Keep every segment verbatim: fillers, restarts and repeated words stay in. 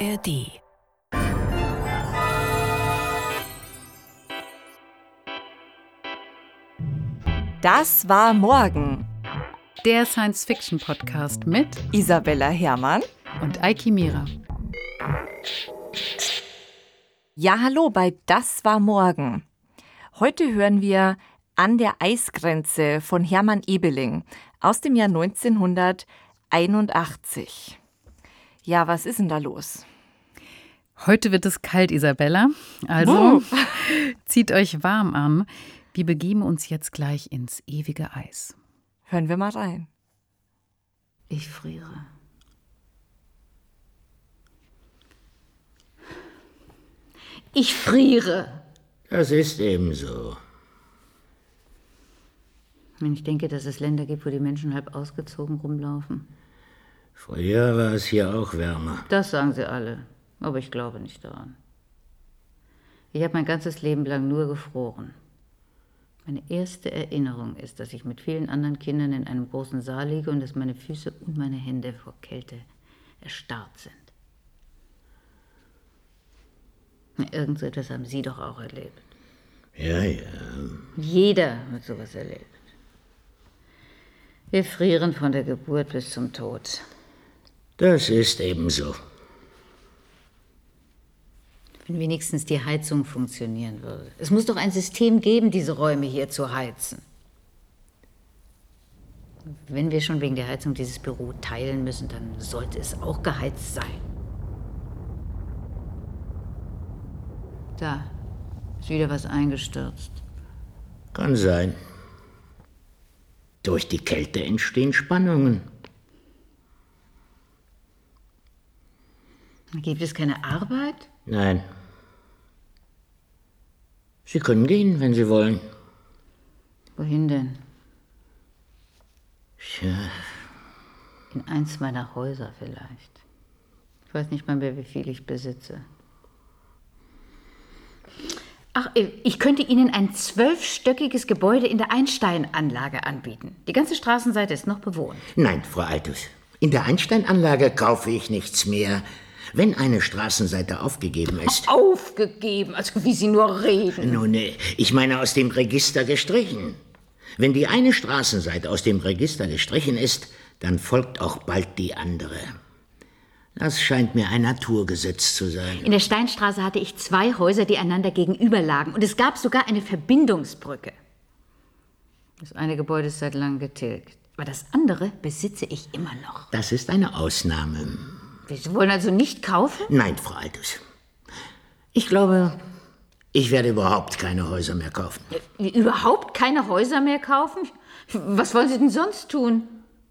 R D. Das war morgen. Der Science-Fiction-Podcast mit Isabella Herrmann und Eiki Mira. Ja, hallo bei Das war morgen. Heute hören wir An der Eisgrenze von Hermann Ebeling aus dem Jahr neunzehnhunderteinundachtzig. Ja, was ist denn da los? Heute wird es kalt, Isabella. Also uh. zieht euch warm an. Wir begeben uns jetzt gleich ins ewige Eis. Hören wir mal rein. Ich friere. Ich friere. Das ist eben so. Wenn ich denke, dass es Länder gibt, wo die Menschen halb ausgezogen rumlaufen. Früher war es hier auch wärmer. Das sagen sie alle, aber ich glaube nicht daran. Ich habe mein ganzes Leben lang nur gefroren. Meine erste Erinnerung ist, dass ich mit vielen anderen Kindern in einem großen Saal liege und dass meine Füße und meine Hände vor Kälte erstarrt sind. Irgend so etwas haben Sie doch auch erlebt. Ja, ja. Jeder hat sowas erlebt. Wir frieren von der Geburt bis zum Tod. Das ist eben so. Wenn wenigstens die Heizung funktionieren würde. Es muss doch ein System geben, diese Räume hier zu heizen. Wenn wir schon wegen der Heizung dieses Büro teilen müssen, dann sollte es auch geheizt sein. Da ist wieder was eingestürzt. Kann sein. Durch die Kälte entstehen Spannungen. Gibt es keine Arbeit? Nein. Sie können gehen, wenn Sie wollen. Wohin denn? Tja. In eins meiner Häuser vielleicht. Ich weiß nicht mal mehr, wie viel ich besitze. Ach, ich könnte Ihnen ein zwölfstöckiges Gebäude in der Einstein-Anlage anbieten. Die ganze Straßenseite ist noch bewohnt. Nein, Frau Altus. In der Einstein-Anlage kaufe ich nichts mehr. Wenn eine Straßenseite aufgegeben ist... Aufgegeben? Also wie Sie nur reden. Nun, ich meine aus dem Register gestrichen. Wenn die eine Straßenseite aus dem Register gestrichen ist, dann folgt auch bald die andere. Das scheint mir ein Naturgesetz zu sein. In der Steinstraße hatte ich zwei Häuser, die einander gegenüberlagen. Und es gab sogar eine Verbindungsbrücke. Das eine Gebäude ist seit langem getilgt. Aber das andere besitze ich immer noch. Das ist eine Ausnahme. Sie wollen also nicht kaufen? Nein, Frau Altus. Ich glaube, ich werde überhaupt keine Häuser mehr kaufen. Überhaupt keine Häuser mehr kaufen? Was wollen Sie denn sonst tun?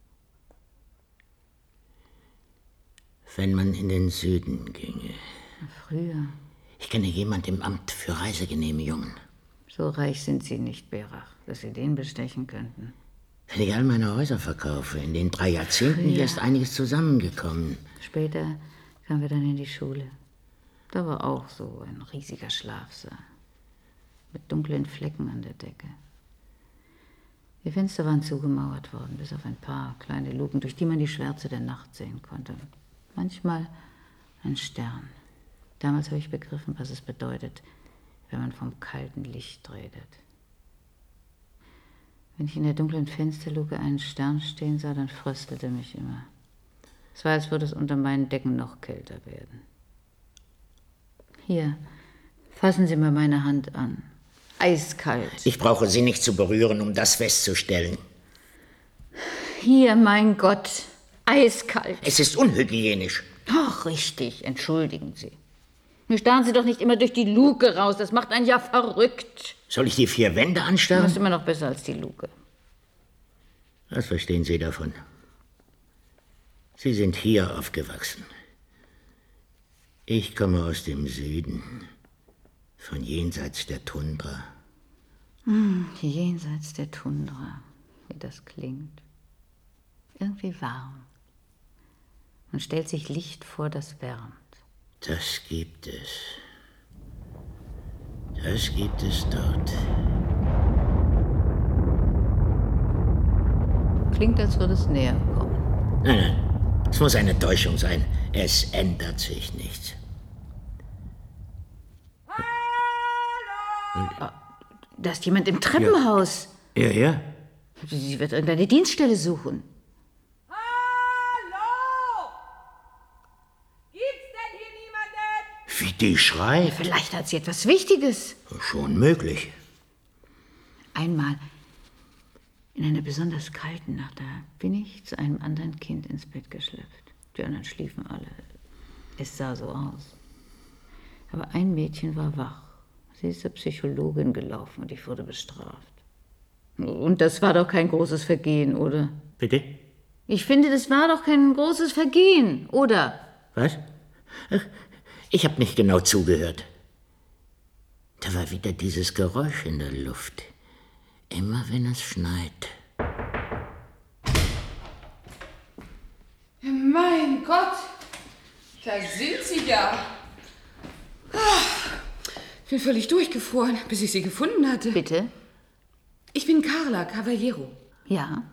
Wenn man in den Süden ginge. Früher. Ich kenne jemanden im Amt für Reisegenehmigungen. So reich sind Sie nicht, Berach, dass Sie den bestechen könnten. Wenn ich all meine Häuser verkaufe, in den drei Jahrzehnten hier ist einiges zusammengekommen. Später kamen wir dann in die Schule. Da war auch so ein riesiger Schlafsaal. Mit dunklen Flecken an der Decke. Die Fenster waren zugemauert worden, bis auf ein paar kleine Luken, durch die man die Schwärze der Nacht sehen konnte. Manchmal ein Stern. Damals habe ich begriffen, was es bedeutet, wenn man vom kalten Licht redet. Wenn ich in der dunklen Fensterluke einen Stern stehen sah, dann fröstelte mich immer. Es war, als würde es unter meinen Decken noch kälter werden. Hier, fassen Sie mal meine Hand an. Eiskalt. Ich brauche Sie nicht zu berühren, um das festzustellen. Hier, mein Gott. Eiskalt. Es ist unhygienisch. Ach, richtig, entschuldigen Sie. Nun starren Sie doch nicht immer durch die Luke raus, das macht einen ja verrückt. Soll ich die vier Wände anstarren? Das ist immer noch besser als die Luke. Was verstehen Sie davon? Sie sind hier aufgewachsen. Ich komme aus dem Süden, von jenseits der Tundra. Hm, jenseits der Tundra, wie das klingt. Irgendwie warm. Man stellt sich Licht vor, das wärmt. Das gibt es. Das gibt es dort. Klingt, als würde es näher kommen. Nein, nein. Es muss eine Täuschung sein. Es ändert sich nichts. Da ist jemand im Treppenhaus. Ja, ja. Sie wird irgendeine Dienststelle suchen. Hallo! Gibt's denn hier niemanden? Wie die schreit. Vielleicht hat sie etwas Wichtiges. Schon möglich. Einmal, in einer besonders kalten Nacht, da bin ich zu einem anderen Kind ins Bett geschleppt. Die anderen schliefen alle. Es sah so aus. Aber ein Mädchen war wach. Sie ist zur Psychologin gelaufen und ich wurde bestraft. Und das war doch kein großes Vergehen, oder? Bitte? Ich finde, das war doch kein großes Vergehen, oder? Was? Ach, ich habe nicht genau zugehört. Da war wieder dieses Geräusch in der Luft. Immer wenn es schneit. Mein Gott, da sind Sie ja. Ich bin völlig durchgefroren, bis ich Sie gefunden hatte. Bitte? Ich bin Carla Cavaliero. Ja.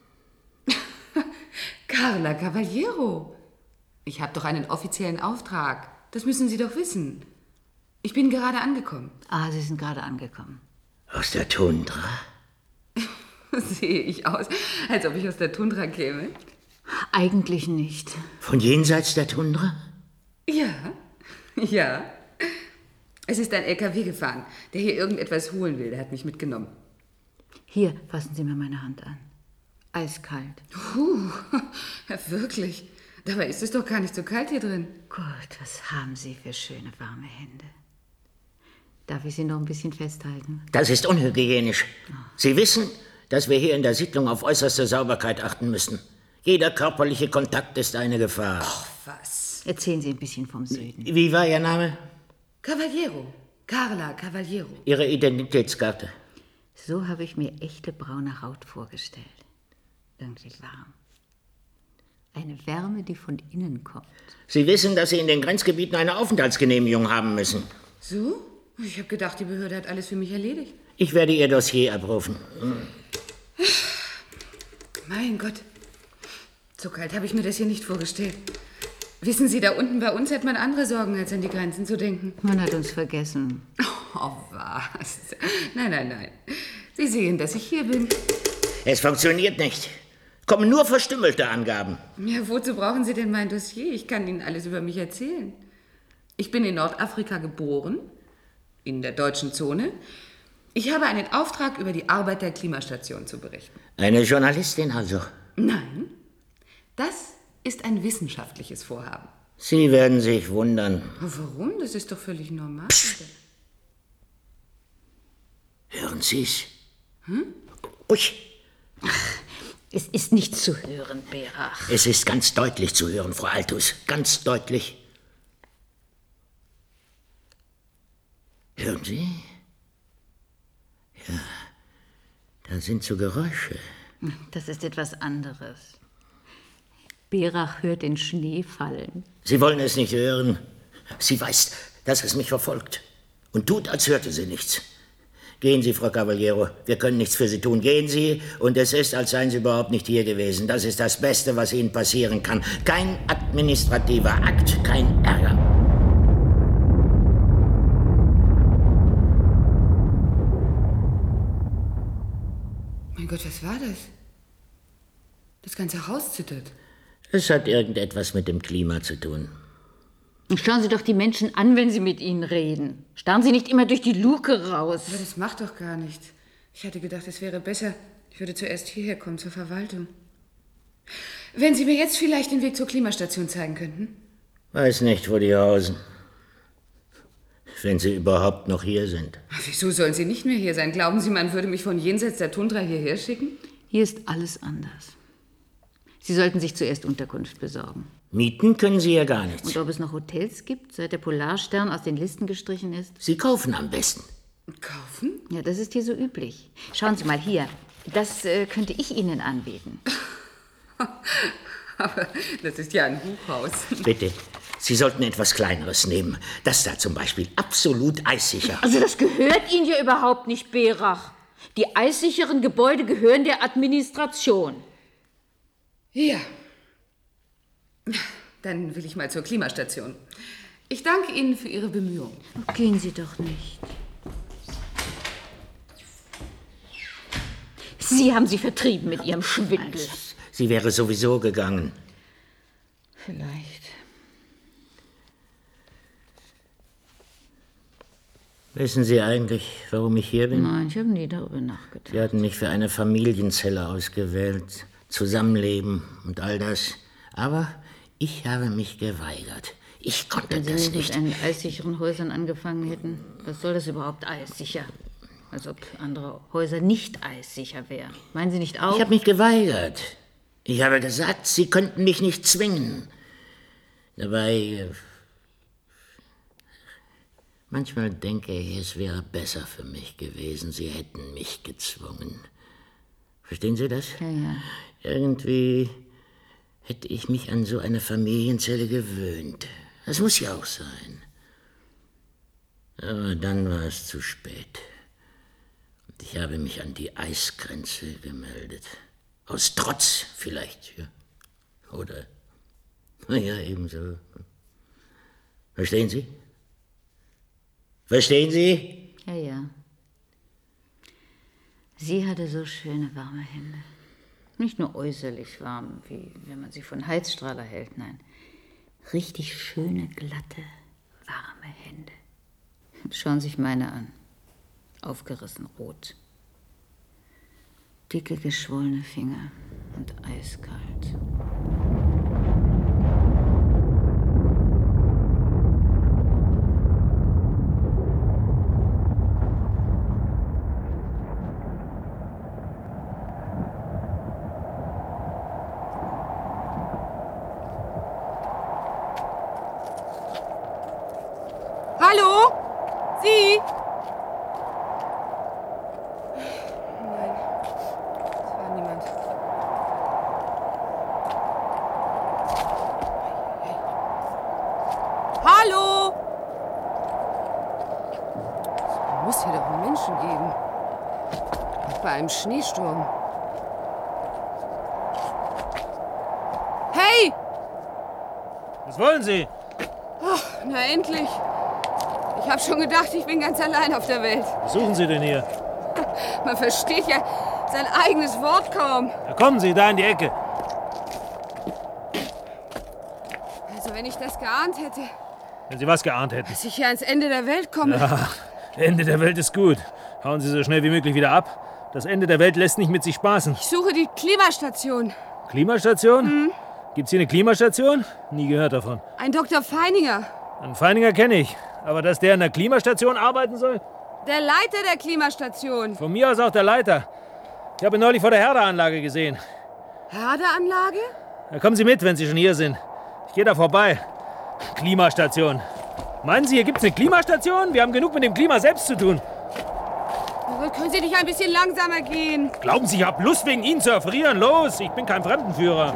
Carla Cavaliero. Ich habe doch einen offiziellen Auftrag. Das müssen Sie doch wissen. Ich bin gerade angekommen. Ah, Sie sind gerade angekommen. Aus der Tundra? Sehe ich aus, als ob ich aus der Tundra käme? Eigentlich nicht. Von jenseits der Tundra? Ja, ja. Es ist ein L K W gefahren, der hier irgendetwas holen will. Der hat mich mitgenommen. Hier, fassen Sie mir meine Hand an. Eiskalt. Puh, wirklich. Dabei ist es doch gar nicht so kalt hier drin. Gott, was haben Sie für schöne, warme Hände. Darf ich Sie noch ein bisschen festhalten? Das ist unhygienisch. Sie wissen, dass wir hier in der Siedlung auf äußerste Sauberkeit achten müssen. Jeder körperliche Kontakt ist eine Gefahr. Ach, was? Erzählen Sie ein bisschen vom Süden. Wie war Ihr Name? Cavaliero. Carla Cavaliero. Ihre Identitätskarte? So habe ich mir echte braune Haut vorgestellt. Irgendwie warm. Eine Wärme, die von innen kommt. Sie wissen, dass Sie in den Grenzgebieten eine Aufenthaltsgenehmigung haben müssen. So? Ich habe gedacht, die Behörde hat alles für mich erledigt. Ich werde Ihr Dossier abrufen. Mein Gott. So kalt habe ich mir das hier nicht vorgestellt. Wissen Sie, da unten bei uns hat man andere Sorgen, als an die Grenzen zu denken. Man hat uns vergessen. Oh, was? Nein, nein, nein. Sie sehen, dass ich hier bin. Es funktioniert nicht. Kommen nur verstümmelte Angaben. Ja, wozu brauchen Sie denn mein Dossier? Ich kann Ihnen alles über mich erzählen. Ich bin in Nordafrika geboren, in der deutschen Zone. Ich habe einen Auftrag, über die Arbeit der Klimastation zu berichten. Eine Journalistin also? Nein, das ist ein wissenschaftliches Vorhaben. Sie werden sich wundern. Warum? Das ist doch völlig normal. Psst. Hören Sie's? Hm? Ui. Es ist nicht zu hören, Berach. Es ist ganz deutlich zu hören, Frau Altus. Ganz deutlich. Hören Sie? Ja, da sind so Geräusche. Das ist etwas anderes. Berach hört den Schnee fallen. Sie wollen es nicht hören. Sie weiß, dass es mich verfolgt. Und tut, als hörte sie nichts. Gehen Sie, Frau Cavaliero. Wir können nichts für Sie tun. Gehen Sie, und es ist, als seien Sie überhaupt nicht hier gewesen. Das ist das Beste, was Ihnen passieren kann. Kein administrativer Akt, kein Ärger. Mein Gott, was war das? Das ganze Haus zittert. Es hat irgendetwas mit dem Klima zu tun. Schauen Sie doch die Menschen an, wenn Sie mit ihnen reden. Starren Sie nicht immer durch die Luke raus. Aber das macht doch gar nichts. Ich hatte gedacht, es wäre besser, ich würde zuerst hierher kommen, zur Verwaltung. Wenn Sie mir jetzt vielleicht den Weg zur Klimastation zeigen könnten? Weiß nicht, wo die hausen. Wenn Sie überhaupt noch hier sind. Ach, wieso sollen Sie nicht mehr hier sein? Glauben Sie, man würde mich von jenseits der Tundra hierher schicken? Hier ist alles anders. Sie sollten sich zuerst Unterkunft besorgen. Mieten können Sie ja gar nichts. Und ob es noch Hotels gibt, seit der Polarstern aus den Listen gestrichen ist? Sie kaufen am besten. Kaufen? Ja, das ist hier so üblich. Schauen Sie mal hier. Das äh, könnte ich Ihnen anbieten. Aber das ist ja ein Hochhaus. Bitte, Sie sollten etwas Kleineres nehmen. Das da zum Beispiel, absolut eissicher. Also das gehört Ihnen ja überhaupt nicht, Berach. Die eissicheren Gebäude gehören der Administration. Ja. Dann will ich mal zur Klimastation. Ich danke Ihnen für Ihre Bemühungen. Gehen Sie doch nicht. Sie haben sie vertrieben mit Ihrem Schwindel. Sie wäre sowieso gegangen. Vielleicht. Wissen Sie eigentlich, warum ich hier bin? Nein, ich habe nie darüber nachgedacht. Sie hatten mich für eine Familienzelle ausgewählt. Zusammenleben und all das. Aber ich habe mich geweigert. Ich konnte Wenn Sie das nicht nicht. mit einen eissicheren Häusern angefangen hätten, was soll das überhaupt eissicher? Als ob andere Häuser nicht eissicher wären. Meinen Sie nicht auch? Ich habe mich geweigert. Ich habe gesagt, Sie könnten mich nicht zwingen. Dabei, äh, manchmal denke ich, es wäre besser für mich gewesen, Sie hätten mich gezwungen. Verstehen Sie das? Ja, ja. Irgendwie hätte ich mich an so eine Familienzelle gewöhnt. Das muss ja auch sein. Aber dann war es zu spät. Und ich habe mich an die Eisgrenze gemeldet. Aus Trotz vielleicht, ja. Oder, naja, ebenso. Verstehen Sie? Verstehen Sie? Ja, ja. Sie hatte so schöne, warme Hände. Nicht nur äußerlich warm, wie wenn man sie von Heizstrahler hält, nein. Richtig schöne, glatte, warme Hände. Schauen Sie sich meine an. Aufgerissen rot. Dicke, geschwollene Finger und eiskalt. Hallo? Sie? Nein, es war niemand. Hallo? Es muss hier doch einen Menschen geben. Auch bei einem Schneesturm. Hey! Was wollen Sie? Na endlich. Ich habe schon gedacht, ich bin ganz allein auf der Welt. Was suchen Sie denn hier? Man versteht ja sein eigenes Wort kaum. Da kommen Sie, da in die Ecke. Also wenn ich das geahnt hätte, Wenn Sie was geahnt hätten. dass ich hier ans Ende der Welt komme. Ach, Ende der Welt ist gut. Hauen Sie so schnell wie möglich wieder ab. Das Ende der Welt lässt nicht mit sich spaßen. Ich suche die Klimastation. Klimastation? Mhm. Gibt's hier eine Klimastation? Nie gehört davon. Ein Doktor Feininger. Einen Feininger kenne ich. Aber dass der in der Klimastation arbeiten soll? Der Leiter der Klimastation. Von mir aus auch der Leiter. Ich habe ihn neulich vor der Herdeanlage gesehen. Herdeanlage? Da kommen Sie mit, wenn Sie schon hier sind. Ich gehe da vorbei. Klimastation. Meinen Sie, hier gibt's eine Klimastation? Wir haben genug mit dem Klima selbst zu tun. Aber können Sie nicht ein bisschen langsamer gehen? Glauben Sie, ich habe Lust, wegen Ihnen zu erfrieren? Los, ich bin kein Fremdenführer.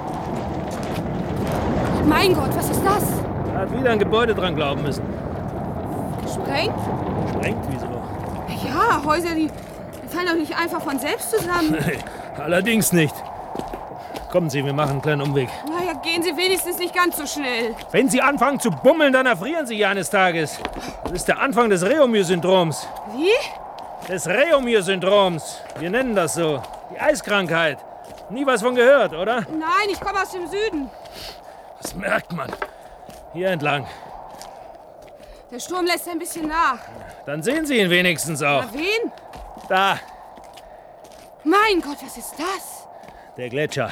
Mein Gott, was ist das? Da hat wieder ein Gebäude dran glauben müssen. Gesprengt? Sprengt, wieso? Ja, Häuser, die, die fallen doch nicht einfach von selbst zusammen. Allerdings nicht. Kommen Sie, wir machen einen kleinen Umweg. Naja, gehen Sie wenigstens nicht ganz so schnell. Wenn Sie anfangen zu bummeln, dann erfrieren Sie eines Tages. Das ist der Anfang des Reaumur-Syndroms. Wie? Des Reaumur-Syndroms. Wir nennen das so. Die Eiskrankheit. Nie was von gehört, oder? Nein, ich komme aus dem Süden. Das merkt man. Hier entlang. Der Sturm lässt ein bisschen nach. Dann sehen Sie ihn wenigstens auch. Na, wen? Da, Mein Gott, was ist das? der Gletscher.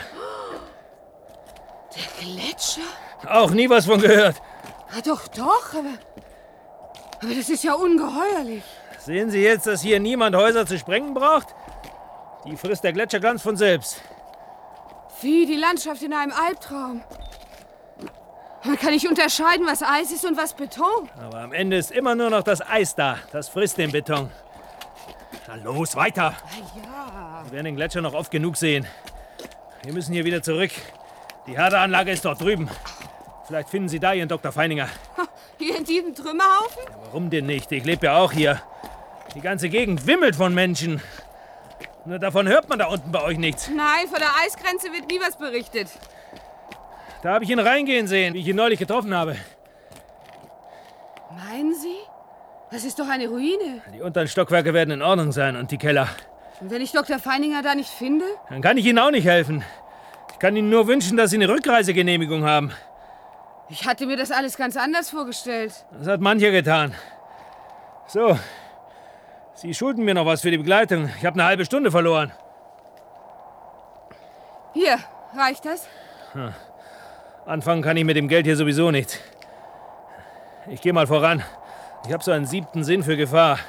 Der Gletscher? Auch nie was von gehört. Ah, doch, doch, aber... Aber das ist ja ungeheuerlich. Sehen Sie jetzt, dass hier niemand Häuser zu sprengen braucht? Die frisst der Gletscher ganz von selbst. Wie die Landschaft in einem Albtraum. Man kann nicht unterscheiden, was Eis ist und was Beton. Aber am Ende ist immer nur noch das Eis da. Das frisst den Beton. Na los, weiter. Ja. Wir werden den Gletscher noch oft genug sehen. Wir müssen hier wieder zurück. Die Herdeanlage ist dort drüben. Vielleicht finden Sie da Ihren Doktor Feininger. Hier in diesem Trümmerhaufen? Warum denn nicht? Ich lebe ja auch hier. Die ganze Gegend wimmelt von Menschen. Nur davon hört man da unten bei euch nichts. Nein, von der Eisgrenze wird nie was berichtet. Da habe ich ihn reingehen sehen, wie ich ihn neulich getroffen habe. Meinen Sie? Das ist doch eine Ruine. Die unteren Stockwerke werden in Ordnung sein und die Keller. Und wenn ich Doktor Feininger da nicht finde? Dann kann ich Ihnen auch nicht helfen. Ich kann Ihnen nur wünschen, dass Sie eine Rückreisegenehmigung haben. Ich hatte mir das alles ganz anders vorgestellt. Das hat mancher getan. So, Sie schulden mir noch was für die Begleitung. Ich habe eine halbe Stunde verloren. Hier, reicht das? Hm. Anfangen kann ich mit dem Geld hier sowieso nicht. Ich gehe mal voran. Ich habe so einen siebten Sinn für Gefahr.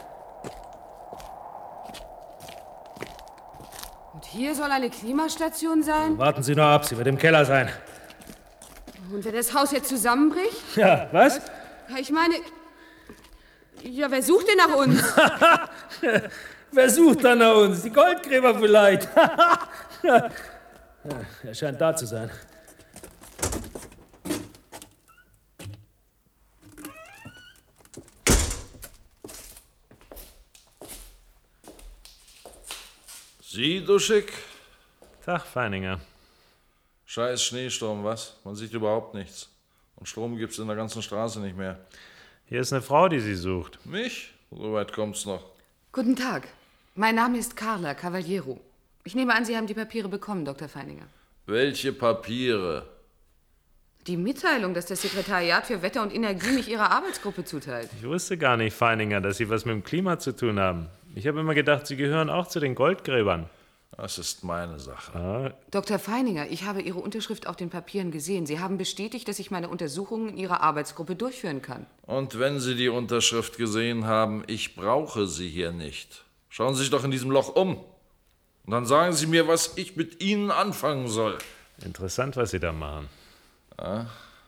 Und hier soll eine Klimastation sein? Warten Sie nur ab, sie wird im Keller sein. Und wenn das Haus jetzt zusammenbricht? Ja, was? Ja, ich meine... Ja, wer sucht denn nach uns? Wer sucht dann nach uns? Die Goldgräber vielleicht. Ja, er scheint da zu sein. Sie, Duschek? Tag, Feininger. Scheiß Schneesturm, was? Man sieht überhaupt nichts. Und Strom gibt's in der ganzen Straße nicht mehr. Hier ist eine Frau, die Sie sucht. Mich? So weit kommt's noch. Guten Tag. Mein Name ist Carla Cavaliero. Ich nehme an, Sie haben die Papiere bekommen, Doktor Feininger. Welche Papiere? Die Mitteilung, dass das Sekretariat für Wetter und Energie mich Ihrer Arbeitsgruppe zuteilt. Ich wusste gar nicht, Feininger, dass Sie was mit dem Klima zu tun haben. Ich habe immer gedacht, Sie gehören auch zu den Goldgräbern. Das ist meine Sache. Ah. Doktor Feininger, ich habe Ihre Unterschrift auf den Papieren gesehen. Sie haben bestätigt, dass ich meine Untersuchungen in Ihrer Arbeitsgruppe durchführen kann. Und wenn Sie die Unterschrift gesehen haben, ich brauche sie hier nicht. Schauen Sie sich doch in diesem Loch um. Und dann sagen Sie mir, was ich mit Ihnen anfangen soll. Interessant, was Sie da machen. Ja.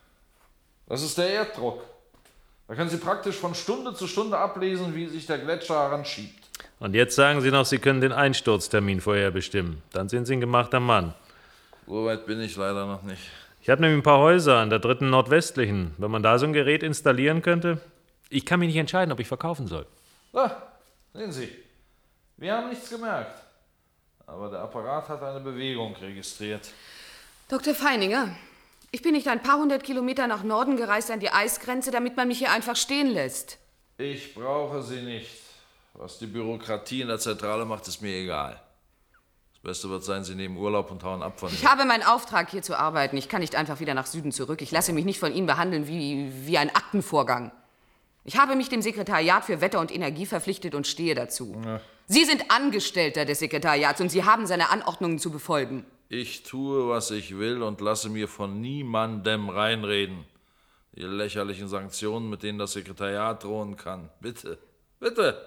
Das ist der Erddruck. Da können Sie praktisch von Stunde zu Stunde ablesen, wie sich der Gletscher heranschiebt. Und jetzt sagen Sie noch, Sie können den Einsturztermin vorher bestimmen. Dann sind Sie ein gemachter Mann. So weit bin ich leider noch nicht. Ich habe nämlich ein paar Häuser an der dritten nordwestlichen. Wenn man da so ein Gerät installieren könnte. Ich kann mich nicht entscheiden, ob ich verkaufen soll. Da, sehen Sie. Wir haben nichts gemerkt. Aber der Apparat hat eine Bewegung registriert. Doktor Feininger, ich bin nicht ein paar hundert Kilometer nach Norden gereist an die Eisgrenze, damit man mich hier einfach stehen lässt. Ich brauche Sie nicht. Was die Bürokratie in der Zentrale macht, ist mir egal. Das Beste wird sein, Sie nehmen Urlaub und hauen ab von hier. Ich habe meinen Auftrag, hier zu arbeiten. Ich kann nicht einfach wieder nach Süden zurück. Ich lasse mich nicht von Ihnen behandeln wie, wie ein Aktenvorgang. Ich habe mich dem Sekretariat für Wetter und Energie verpflichtet und stehe dazu. Ja. Sie sind Angestellter des Sekretariats und Sie haben seine Anordnungen zu befolgen. Ich tue, was ich will und lasse mir von niemandem reinreden. Die lächerlichen Sanktionen, mit denen das Sekretariat drohen kann. Bitte, bitte.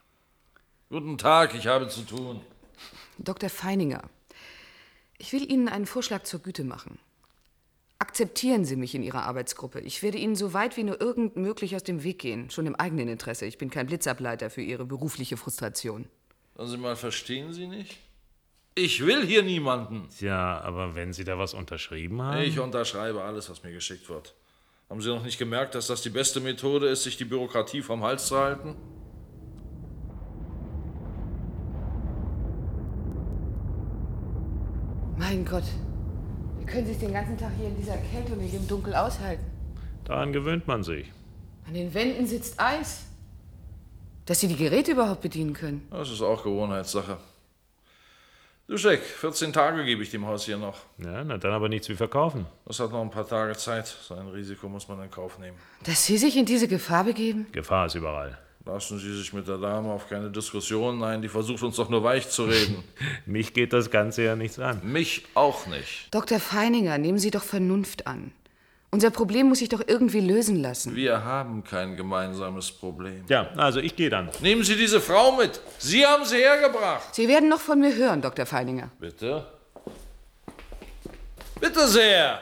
Guten Tag, ich habe zu tun. Doktor Feininger, ich will Ihnen einen Vorschlag zur Güte machen. Akzeptieren Sie mich in Ihrer Arbeitsgruppe. Ich werde Ihnen so weit wie nur irgend möglich aus dem Weg gehen. Schon im eigenen Interesse. Ich bin kein Blitzableiter für Ihre berufliche Frustration. Sagen Sie mal, verstehen Sie nicht? Ich will hier niemanden. Ja, aber wenn Sie da was unterschrieben haben? Ich unterschreibe alles, was mir geschickt wird. Haben Sie noch nicht gemerkt, dass das die beste Methode ist, sich die Bürokratie vom Hals zu halten? Mein Gott, wie können Sie es den ganzen Tag hier in dieser Kälte und in dem Dunkel aushalten? Daran gewöhnt man sich. An den Wänden sitzt Eis. Dass Sie die Geräte überhaupt bedienen können. Das ist auch Gewohnheitssache. Duschek, vierzehn Tage gebe ich dem Haus hier noch. Ja, na dann aber nichts wie verkaufen. Das hat noch ein paar Tage Zeit. So ein Risiko muss man in Kauf nehmen. Dass Sie sich in diese Gefahr begeben? Gefahr ist überall. Lassen Sie sich mit der Dame auf keine Diskussion ein. Die versucht uns doch nur weich zu reden. Mich geht das Ganze ja nichts an. Mich auch nicht. Doktor Feininger, nehmen Sie doch Vernunft an. Unser Problem muss sich doch irgendwie lösen lassen. Wir haben kein gemeinsames Problem. Ja, also ich gehe dann. Nehmen Sie diese Frau mit. Sie haben sie hergebracht. Sie werden noch von mir hören, Doktor Feininger. Bitte? Bitte sehr.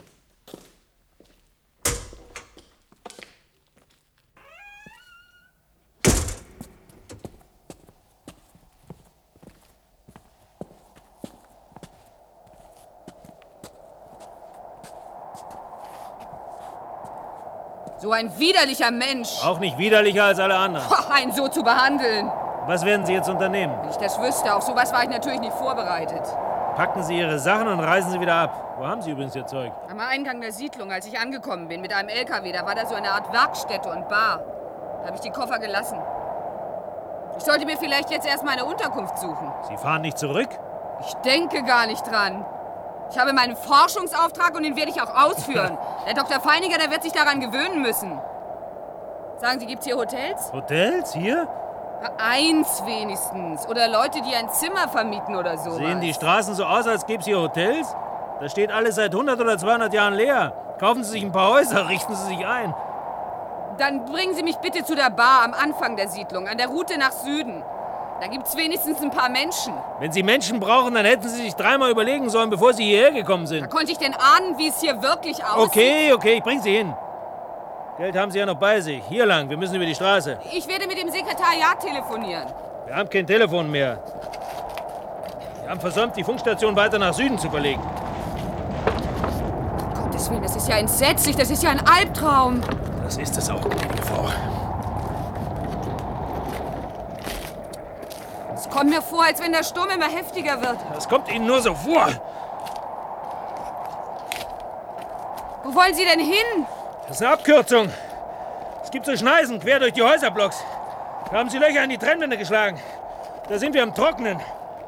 So ein widerlicher Mensch. Auch nicht widerlicher als alle anderen. Boah, einen so zu behandeln. Was werden Sie jetzt unternehmen? Wenn ich das wüsste, auf sowas war ich natürlich nicht vorbereitet. packen Sie Ihre Sachen und reisen Sie wieder ab. Wo haben Sie übrigens Ihr Zeug? Am Eingang der Siedlung, als ich angekommen bin, mit einem L K W. Da war da so eine Art Werkstätte und Bar. Da habe ich die Koffer gelassen. Ich sollte mir vielleicht jetzt erst mal eine Unterkunft suchen. Sie fahren nicht zurück? Ich denke gar nicht dran. Ich habe meinen Forschungsauftrag und den werde ich auch ausführen. Der Doktor Feininger, der wird sich daran gewöhnen müssen. Sagen Sie, gibt's hier Hotels? Hotels? Hier? Eins wenigstens. Oder Leute, die ein Zimmer vermieten oder so. Sehen die Straßen so aus, als gäbe es hier Hotels? Da steht alles seit hundert oder zweihundert Jahren leer. Kaufen Sie sich ein paar Häuser, richten Sie sich ein. Dann bringen Sie mich bitte zu der Bar am Anfang der Siedlung, an der Route nach Süden. Da gibt's wenigstens ein paar Menschen. Wenn Sie Menschen brauchen, dann hätten Sie sich dreimal überlegen sollen, bevor Sie hierher gekommen sind. Da konnte ich denn ahnen, wie es hier wirklich aussieht. Okay, okay, ich bring Sie hin. Geld haben Sie ja noch bei sich. Hier lang, wir müssen über die Straße. Ich werde mit dem Sekretariat telefonieren. Wir haben kein Telefon mehr. Wir haben versäumt, die Funkstation weiter nach Süden zu verlegen. Um Gottes Willen, das ist ja entsetzlich, das ist ja ein Albtraum. Das ist es auch, gnädige Frau. Es kommt mir vor, als wenn der Sturm immer heftiger wird. Das kommt Ihnen nur so vor. Wo wollen Sie denn hin? Das ist eine Abkürzung. Es gibt so Schneisen quer durch die Häuserblocks. Da haben Sie Löcher in die Trennwände geschlagen. Da sind wir am Trocknen.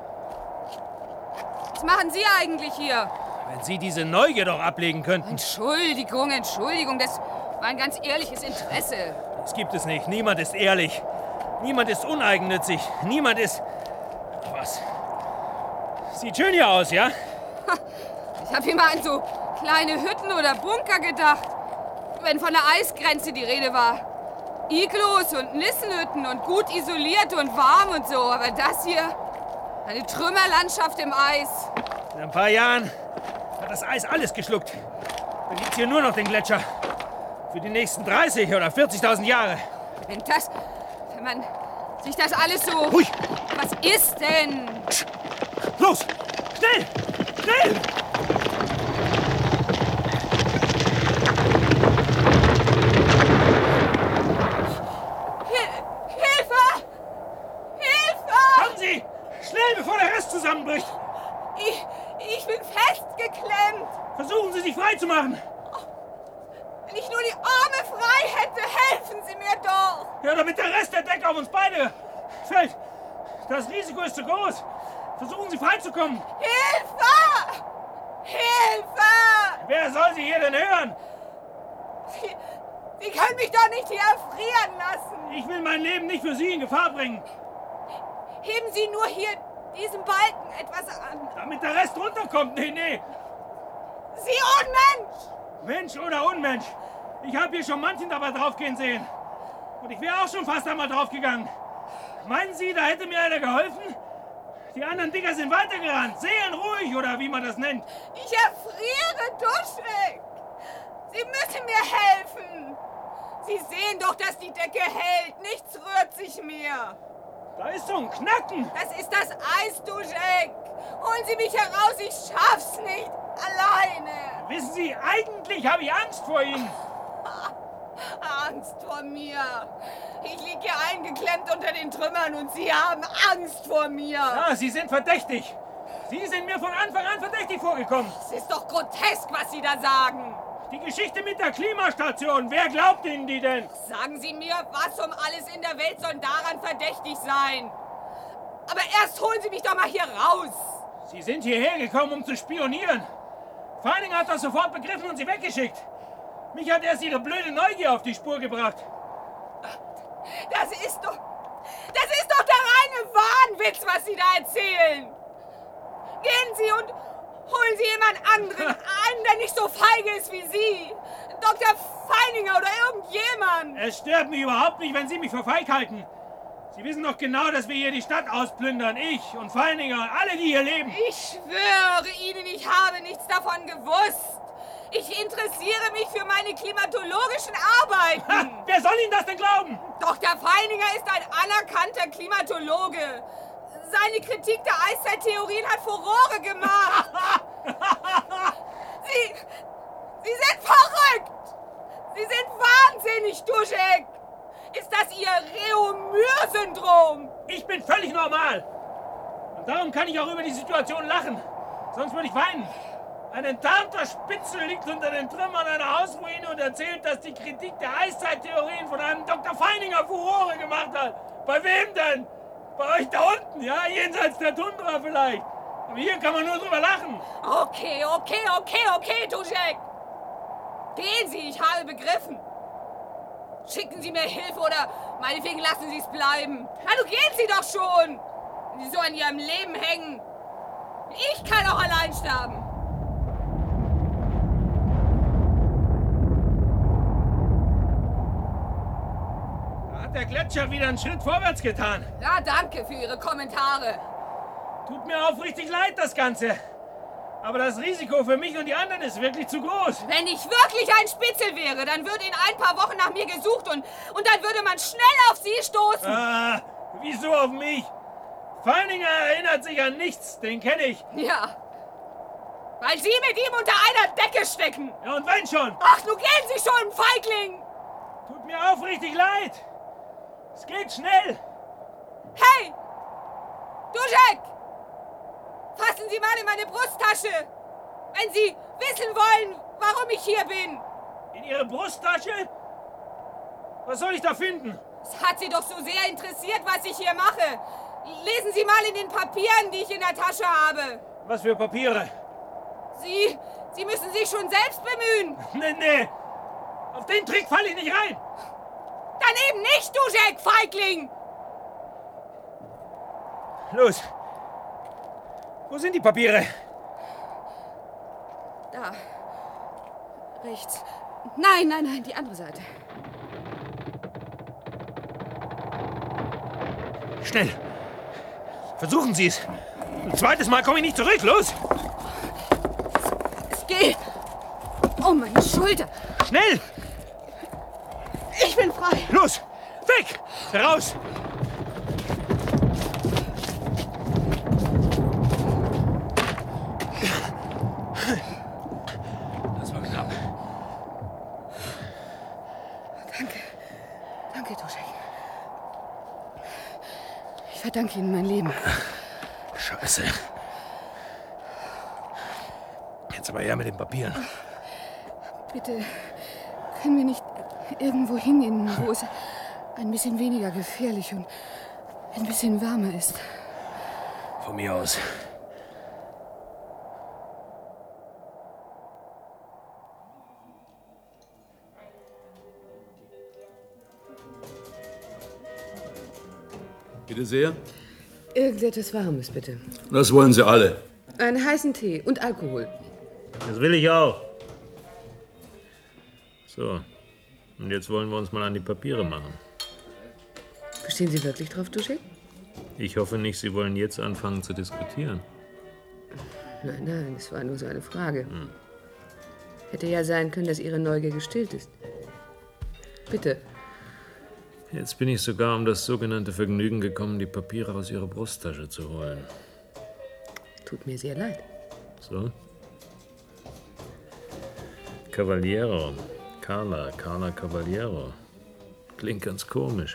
Was machen Sie eigentlich hier? Wenn Sie diese Neugier doch ablegen könnten. Entschuldigung, Entschuldigung, das war ein ganz ehrliches Interesse. Das gibt es nicht. Niemand ist ehrlich. Niemand ist uneigennützig. Niemand ist... Was? Sieht schön hier aus, ja? Ich habe immer an so kleine Hütten oder Bunker gedacht. Wenn von der Eisgrenze die Rede war. Iglos und Nissenhütten und gut isoliert und warm und so. Aber das hier, eine Trümmerlandschaft im Eis. In ein paar Jahren hat das Eis alles geschluckt. Dann gibt's hier nur noch den Gletscher. Für die nächsten dreißig oder vierzigtausend Jahre. Wenn das, wenn man sich das alles so... Ruhig! Was ist denn? Los! Schnell! Schnell! Bevor der Rest zusammenbricht. Ich, ich bin festgeklemmt. Versuchen Sie, sich frei zu machen. Wenn ich nur die Arme frei hätte, helfen Sie mir doch. Ja, damit der Rest der Decke auf uns beide fällt. Das Risiko ist zu groß. Versuchen Sie, freizukommen. Hilfe! Hilfe! Wer soll Sie hier denn hören? Sie, Sie können mich doch nicht hier erfrieren lassen. Ich will mein Leben nicht für Sie in Gefahr bringen. Heben Sie nur hier diesen Balken etwas an. Damit der Rest runterkommt. Nee, nee. Sie Unmensch! Mensch oder Unmensch. Ich habe hier schon manchen dabei draufgehen sehen. Und ich wäre auch schon fast einmal draufgegangen. Meinen Sie, da hätte mir einer geholfen? Die anderen Dinger sind weitergerannt. Seelenruhig oder wie man das nennt. Ich erfriere, Duschek. Sie müssen mir helfen. Sie sehen doch, dass die Decke hält. Nichts rührt sich mehr. Da ist so ein Knacken. Das ist das Eis, Duschek. Holen Sie mich heraus, ich schaff's nicht. Alleine. Wissen Sie, eigentlich habe ich Angst vor Ihnen. Angst vor mir. Ich liege hier eingeklemmt unter den Trümmern und Sie haben Angst vor mir. Ja, Sie sind verdächtig. Sie sind mir von Anfang an verdächtig vorgekommen. Es ist doch grotesk, was Sie da sagen. Die Geschichte mit der Klimastation, wer glaubt Ihnen die denn? Sagen Sie mir, was um alles in der Welt soll daran verdächtig sein? Aber erst holen Sie mich doch mal hier raus. Sie sind hierher gekommen, um zu spionieren. Feininger hat das sofort begriffen und Sie weggeschickt. Mich hat erst Ihre blöde Neugier auf die Spur gebracht. Das ist doch... Das ist doch der reine Wahnwitz, was Sie da erzählen. Gehen Sie und holen Sie jemand anderen, einen, der nicht so feige ist wie Sie. Doktor Feininger oder irgendjemand. Es stört mich überhaupt nicht, wenn Sie mich für feig halten. Sie wissen doch genau, dass wir hier die Stadt ausplündern. Ich und Feininger und alle, die hier leben. Ich schwöre Ihnen, ich habe nichts davon gewusst. Ich interessiere mich für meine klimatologischen Arbeiten. Ha, wer soll Ihnen das denn glauben? Doktor Feininger ist ein anerkannter Klimatologe. Seine Kritik der Eiszeittheorien hat Furore gemacht. Sie, Sie sind verrückt. Sie sind wahnsinnig, Duschek. Ist das Ihr Reaumur-Syndrom? Ich bin völlig normal. Und darum kann ich auch über die Situation lachen. Sonst würde ich weinen. Ein enttarnter Spitzel liegt unter den Trümmern einer Hausruine und erzählt, dass die Kritik der Eiszeittheorien von einem Doktor Feininger Furore gemacht hat. Bei wem denn? Bei euch da unten, ja? Jenseits der Tundra vielleicht. Aber hier kann man nur drüber lachen. Okay, okay, okay, okay, Duschek. Gehen Sie, ich habe begriffen. Schicken Sie mir Hilfe oder meinetwegen lassen Sie es bleiben. Also gehen Sie doch schon. Sie so an Ihrem Leben hängen. Ich kann auch allein sterben. Da hat der Gletscher wieder einen Schritt vorwärts getan. Ja, danke für Ihre Kommentare. Tut mir aufrichtig leid, das Ganze. Aber das Risiko für mich und die anderen ist wirklich zu groß. Wenn ich wirklich ein Spitzel wäre, dann würde in ein paar Wochen nach mir gesucht und, und dann würde man schnell auf Sie stoßen. Ah, wieso auf mich? Feininger erinnert sich an nichts, den kenne ich. Ja, weil Sie mit ihm unter einer Decke stecken. Ja, und wenn schon? Ach, nun gehen Sie schon, Feigling. Tut mir aufrichtig leid. Es geht schnell. Hey, Duschek! Fassen Sie mal in meine Brusttasche, wenn Sie wissen wollen, warum ich hier bin. In Ihre Brusttasche? Was soll ich da finden? Es hat Sie doch so sehr interessiert, was ich hier mache. Lesen Sie mal in den Papieren, die ich in der Tasche habe. Was für Papiere? Sie, Sie müssen sich schon selbst bemühen. Nee, nee. Auf den Trick falle ich nicht rein. Dann eben nicht, Duschek, Feigling. Los. Wo sind die Papiere? Da. Rechts. Nein, nein, nein, die andere Seite. Schnell. Versuchen Sie es. Ein zweites Mal komme ich nicht zurück. Los. Es geht. Oh, meine Schulter. Schnell. Ich bin frei. Los. Weg. Raus. Das war knapp. Danke. Danke, Duschek. Ich verdanke Ihnen mein Leben. Scheiße. Jetzt aber her mit den Papieren. Bitte, können wir nicht irgendwo hingehen, wo es ein bisschen weniger gefährlich und ein bisschen wärmer ist? Von mir aus. Bitte sehr. Irgendetwas Warmes, bitte. Das wollen Sie alle. Einen heißen Tee und Alkohol. Das will ich auch. So, und jetzt wollen wir uns mal an die Papiere machen. Bestehen Sie wirklich drauf, Duschek? Ich hoffe nicht, Sie wollen jetzt anfangen zu diskutieren. Nein, nein, es war nur so eine Frage. Hm. Hätte ja sein können, dass Ihre Neugier gestillt ist. Bitte. Jetzt bin ich sogar um das sogenannte Vergnügen gekommen, die Papiere aus Ihrer Brusttasche zu holen. Tut mir sehr leid. So. Cavaliero. Carla. Carla Cavaliero. Klingt ganz komisch.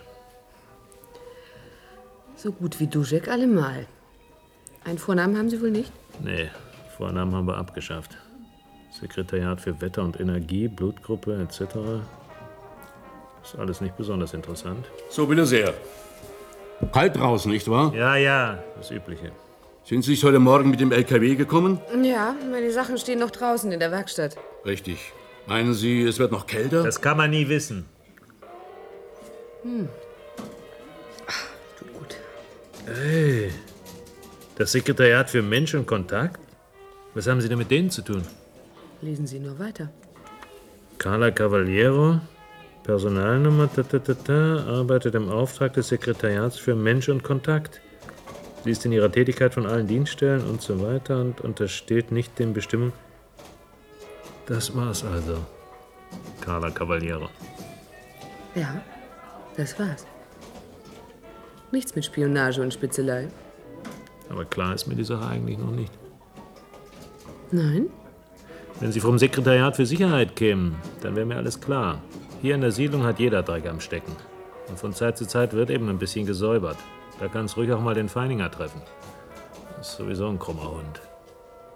So gut wie Duschek allemal. Einen Vornamen haben Sie wohl nicht? Nee, Vornamen haben wir abgeschafft. Sekretariat für Wetter und Energie, Blutgruppe et cetera. Ist alles nicht besonders interessant. So, bitte sehr. Kalt draußen, nicht wahr? Ja, ja, das Übliche. Sind Sie heute Morgen mit dem L K W gekommen? Ja, meine Sachen stehen noch draußen in der Werkstatt. Richtig. Meinen Sie, es wird noch kälter? Das kann man nie wissen. Hm. Ach, tut gut. Hey, das Sekretariat für Mensch und Kontakt? Was haben Sie denn mit denen zu tun? Lesen Sie nur weiter. Carla Cavaliero, Personalnummer, ta, ta, ta, ta, arbeitet im Auftrag des Sekretariats für Mensch und Kontakt. Sie ist in ihrer Tätigkeit von allen Dienststellen und so weiter und untersteht nicht den Bestimmungen. Das war's also. Carla Cavaliero. Ja, das war's. Nichts mit Spionage und Spitzelei. Aber klar ist mir die Sache eigentlich noch nicht. Nein? Wenn Sie vom Sekretariat für Sicherheit kämen, dann wäre mir alles klar. Hier in der Siedlung hat jeder Dreck am Stecken. Und von Zeit zu Zeit wird eben ein bisschen gesäubert. Da kann es ruhig auch mal den Feininger treffen. Das ist sowieso ein krummer Hund.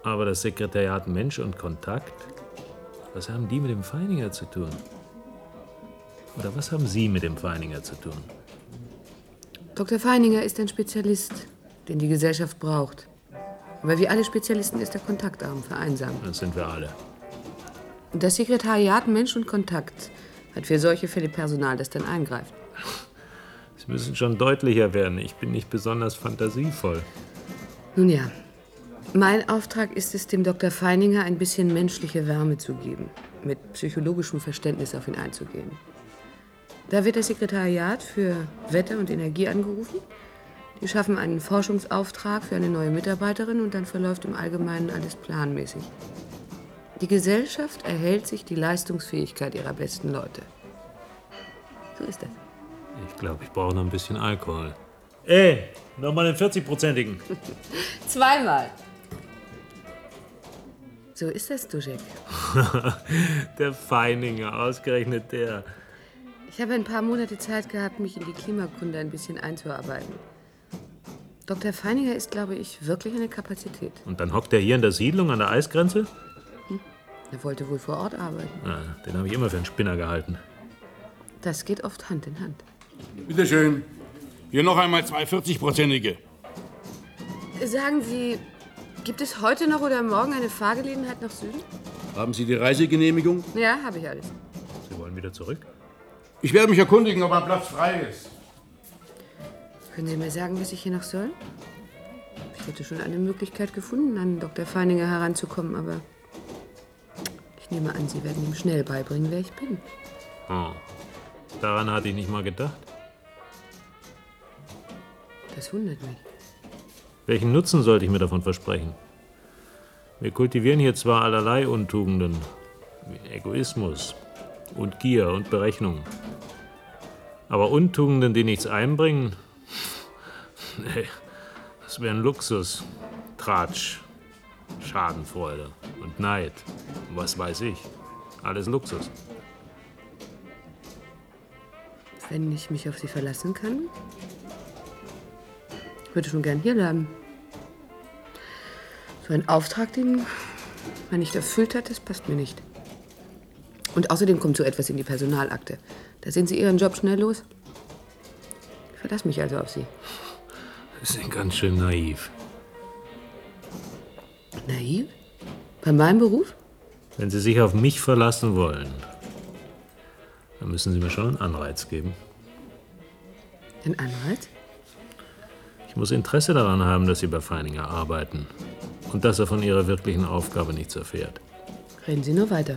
Aber das Sekretariat Mensch und Kontakt, was haben die mit dem Feininger zu tun? Oder was haben Sie mit dem Feininger zu tun? Doktor Feininger ist ein Spezialist, den die Gesellschaft braucht. Aber wie alle Spezialisten ist er kontaktarm, vereinsamt. Das sind wir alle. Und das Sekretariat Mensch und Kontakt hat für solche Fälle Personal, das dann eingreift. Sie müssen schon deutlicher werden. Ich bin nicht besonders fantasievoll. Nun ja, mein Auftrag ist es, dem Doktor Feininger ein bisschen menschliche Wärme zu geben, mit psychologischem Verständnis auf ihn einzugehen. Da wird das Sekretariat für Wetter und Energie angerufen. Die schaffen einen Forschungsauftrag für eine neue Mitarbeiterin und dann verläuft im Allgemeinen alles planmäßig. Die Gesellschaft erhält sich die Leistungsfähigkeit ihrer besten Leute. So ist das. Ich glaube, ich brauche noch ein bisschen Alkohol. Ey, nochmal den vierzig-prozentigen. Zweimal. So ist das, Duschek. Der Feininger, ausgerechnet der. Ich habe ein paar Monate Zeit gehabt, mich in die Klimakunde ein bisschen einzuarbeiten. Doktor Feininger ist, glaube ich, wirklich eine Kapazität. Und dann hockt er hier in der Siedlung an der Eisgrenze? Hm. Er wollte wohl vor Ort arbeiten. Ja, den habe ich immer für einen Spinner gehalten. Das geht oft Hand in Hand. Bitte schön. Hier noch einmal zwei vierzig-prozentige. Sagen Sie, gibt es heute noch oder morgen eine Fahrgelegenheit nach Süden? Haben Sie die Reisegenehmigung? Ja, habe ich alles. Sie wollen wieder zurück? Ich werde mich erkundigen, ob ein Platz frei ist. Können Sie mir sagen, was ich hier noch soll? Ich hätte schon eine Möglichkeit gefunden, an Doktor Feininger heranzukommen, aber ich nehme an, Sie werden ihm schnell beibringen, wer ich bin. Oh, daran hatte ich nicht mal gedacht. Das wundert mich. Welchen Nutzen sollte ich mir davon versprechen? Wir kultivieren hier zwar allerlei Untugenden, wie Egoismus und Gier und Berechnung. Aber Untugenden, die nichts einbringen, nee, das wären Luxus, Tratsch, Schadenfreude und Neid. Was weiß ich. Alles Luxus. Wenn ich mich auf Sie verlassen kann, würde schon gern hier bleiben. So ein Auftrag, den man nicht erfüllt hat, das passt mir nicht. Und außerdem kommt so etwas in die Personalakte. Da sind Sie Ihren Job schnell los. Ich verlasse mich also auf Sie. Sie sind ganz schön naiv. Naiv? Bei meinem Beruf? Wenn Sie sich auf mich verlassen wollen, dann müssen Sie mir schon einen Anreiz geben. Ein Anreiz? Ich muss Interesse daran haben, dass Sie bei Feininger arbeiten und dass er von Ihrer wirklichen Aufgabe nichts erfährt. Reden Sie nur weiter.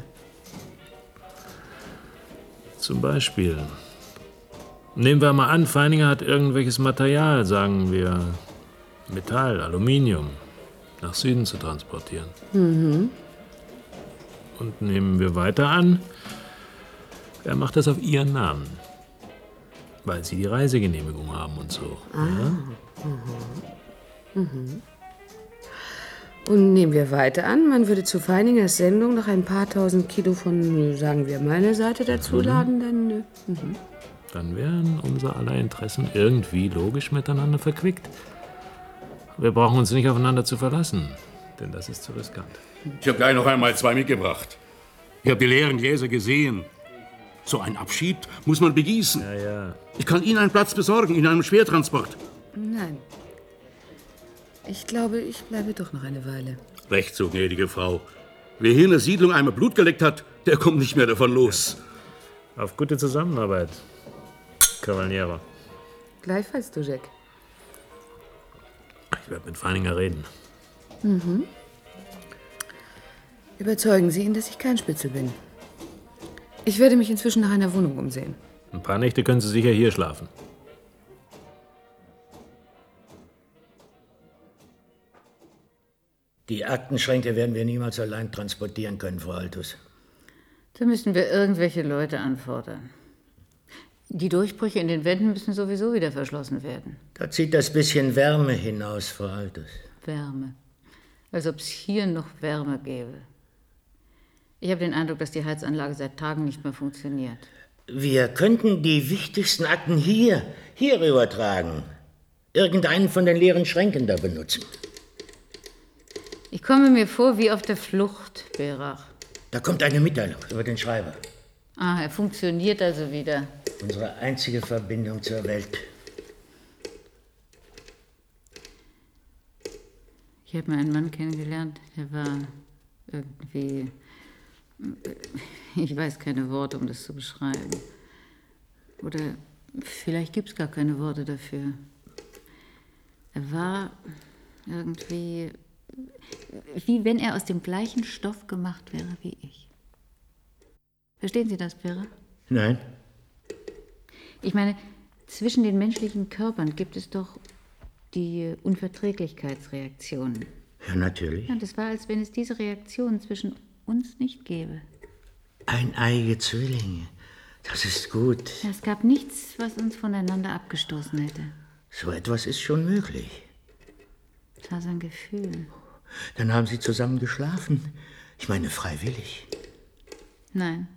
Zum Beispiel, nehmen wir mal an, Feininger hat irgendwelches Material, sagen wir Metall, Aluminium, nach Süden zu transportieren. Mhm. Und nehmen wir weiter an, er macht das auf Ihren Namen, weil Sie die Reisegenehmigung haben und so. Ah. Ja? Mhm. Mhm. Und nehmen wir weiter an, man würde zu Feiningers Sendung noch ein paar tausend Kilo von, sagen wir, meiner Seite dazuladen, dann... äh, Mhm. Dann wären unser aller Interessen irgendwie logisch miteinander verquickt. Wir brauchen uns nicht aufeinander zu verlassen, denn das ist zu riskant. Ich habe gleich noch einmal zwei mitgebracht. Ich habe die leeren Gläser gesehen. So ein Abschied muss man begießen. Ja, ja. Ich kann Ihnen einen Platz besorgen in einem Schwertransport. Nein. Ich glaube, ich bleibe doch noch eine Weile. Recht so, gnädige Frau. Wer hier in der Siedlung einmal Blut geleckt hat, der kommt nicht mehr davon los. Auf gute Zusammenarbeit, Cavaliere. Gleichfalls, Duschek. Ich werde mit Feininger reden. Mhm. Überzeugen Sie ihn, dass ich kein Spitzel bin. Ich werde mich inzwischen nach einer Wohnung umsehen. Ein paar Nächte können Sie sicher hier schlafen. Die Aktenschränke werden wir niemals allein transportieren können, Frau Altus. Da müssen wir irgendwelche Leute anfordern. Die Durchbrüche in den Wänden müssen sowieso wieder verschlossen werden. Da zieht das bisschen Wärme hinaus, Frau Altus. Wärme. Als ob es hier noch Wärme gäbe. Ich habe den Eindruck, dass die Heizanlage seit Tagen nicht mehr funktioniert. Wir könnten die wichtigsten Akten hier, hier rübertragen. Irgendeinen von den leeren Schränken da benutzen. Ich komme mir vor wie auf der Flucht, Berach. Da kommt eine Mitteilung über den Schreiber. Ah, er funktioniert also wieder. Unsere einzige Verbindung zur Welt. Ich habe mal einen Mann kennengelernt, der war irgendwie... Ich weiß keine Worte, um das zu beschreiben. Oder vielleicht gibt es gar keine Worte dafür. Er war irgendwie... wie wenn er aus dem gleichen Stoff gemacht wäre wie ich. Verstehen Sie das, Vera? Nein. Ich meine, zwischen den menschlichen Körpern gibt es doch die Unverträglichkeitsreaktionen. Ja, natürlich. Ja, das war, als wenn es diese Reaktion zwischen uns nicht gäbe. Eineige Zwillinge. Das ist gut. Ja, es gab nichts, was uns voneinander abgestoßen hätte. So etwas ist schon möglich. Das war so ein Gefühl. Dann haben Sie zusammen geschlafen. Ich meine, freiwillig. Nein.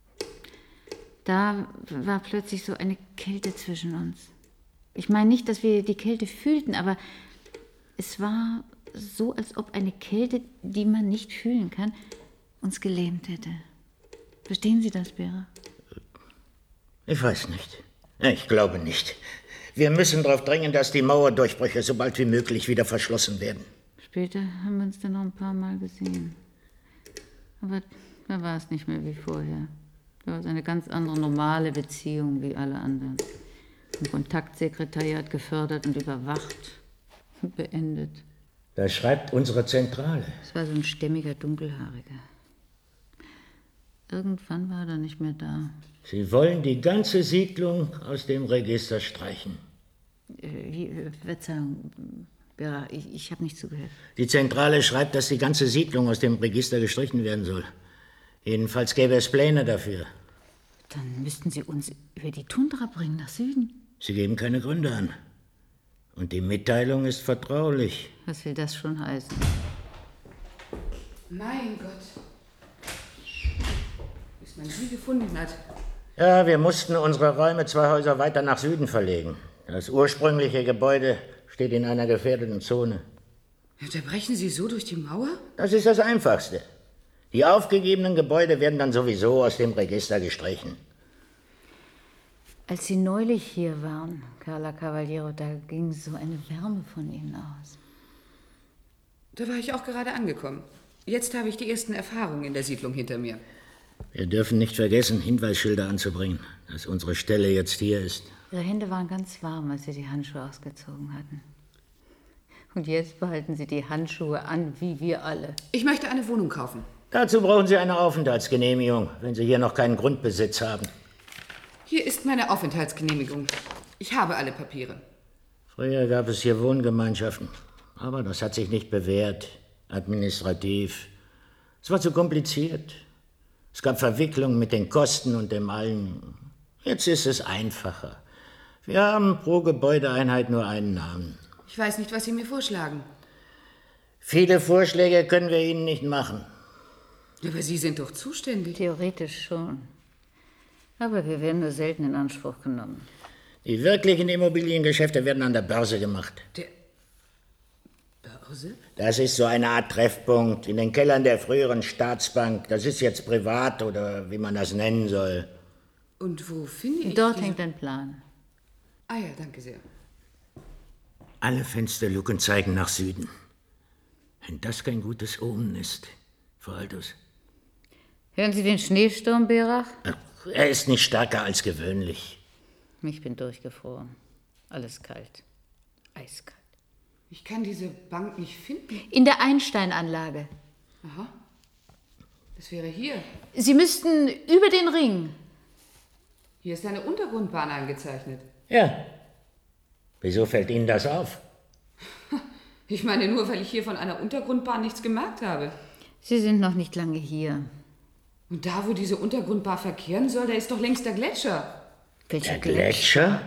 Da war plötzlich so eine Kälte zwischen uns. Ich meine nicht, dass wir die Kälte fühlten, aber es war so, als ob eine Kälte, die man nicht fühlen kann, uns gelähmt hätte. Verstehen Sie das, Vera? Ich weiß nicht. Ich glaube nicht. Wir müssen darauf drängen, dass die Mauerdurchbrüche so bald wie möglich wieder verschlossen werden. Später haben wir uns dann noch ein paar Mal gesehen. Aber da war es nicht mehr wie vorher. Da war es eine ganz andere, normale Beziehung wie alle anderen. Im Kontaktsekretariat gefördert und überwacht und beendet. Da schreibt unsere Zentrale. Es war so ein stämmiger Dunkelhaariger. Irgendwann war er nicht mehr da. Sie wollen die ganze Siedlung aus dem Register streichen. Äh, wie, äh, Verzeihung, ja, ich, ich habe nicht zugehört. Die Zentrale schreibt, dass die ganze Siedlung aus dem Register gestrichen werden soll. Jedenfalls gäbe es Pläne dafür. Dann müssten Sie uns über die Tundra bringen, nach Süden. Sie geben keine Gründe an. Und die Mitteilung ist vertraulich. Was will das schon heißen? Mein Gott. Bis man sie gefunden hat. Ja, wir mussten unsere Räume zwei Häuser weiter nach Süden verlegen. Das ursprüngliche Gebäude steht in einer gefährdeten Zone. Da brechen Sie so durch die Mauer? Das ist das Einfachste. Die aufgegebenen Gebäude werden dann sowieso aus dem Register gestrichen. Als Sie neulich hier waren, Carla Cavaliero, da ging so eine Wärme von Ihnen aus. Da war ich auch gerade angekommen. Jetzt habe ich die ersten Erfahrungen in der Siedlung hinter mir. Wir dürfen nicht vergessen, Hinweisschilder anzubringen, dass unsere Stelle jetzt hier ist. Ihre Hände waren ganz warm, als Sie die Handschuhe ausgezogen hatten. Und jetzt behalten Sie die Handschuhe an, wie wir alle. Ich möchte eine Wohnung kaufen. Dazu brauchen Sie eine Aufenthaltsgenehmigung, wenn Sie hier noch keinen Grundbesitz haben. Hier ist meine Aufenthaltsgenehmigung. Ich habe alle Papiere. Früher gab es hier Wohngemeinschaften, aber das hat sich nicht bewährt, administrativ. Es war zu kompliziert. Es gab Verwicklungen mit den Kosten und dem allen. Jetzt ist es einfacher. Wir haben pro Gebäudeeinheit nur einen Namen. Ich weiß nicht, was Sie mir vorschlagen. Viele Vorschläge können wir Ihnen nicht machen. Aber Sie sind doch zuständig. Theoretisch schon. Aber wir werden nur selten in Anspruch genommen. Die wirklichen Immobiliengeschäfte werden an der Börse gemacht. Der Börse? Das ist so eine Art Treffpunkt in den Kellern der früheren Staatsbank. Das ist jetzt privat oder wie man das nennen soll. Und wo finde ich Dort diese... hängt ein Plan. Ah ja, danke sehr. Alle Fensterluken zeigen nach Süden. Wenn das kein gutes Omen ist, Frau Aldous. Hören Sie den Schneesturm, Berach? Er ist nicht stärker als gewöhnlich. Ich bin durchgefroren. Alles kalt. Eiskalt. Ich kann diese Bank nicht finden. In der Einsteinanlage. Aha. Das wäre hier. Sie müssten über den Ring. Hier ist eine Untergrundbahn eingezeichnet. Ja. Wieso fällt Ihnen das auf? Ich meine nur, weil ich hier von einer Untergrundbahn nichts gemerkt habe. Sie sind noch nicht lange hier. Und da, wo diese Untergrundbahn verkehren soll, da ist doch längst der Gletscher. Welcher Der Gletscher?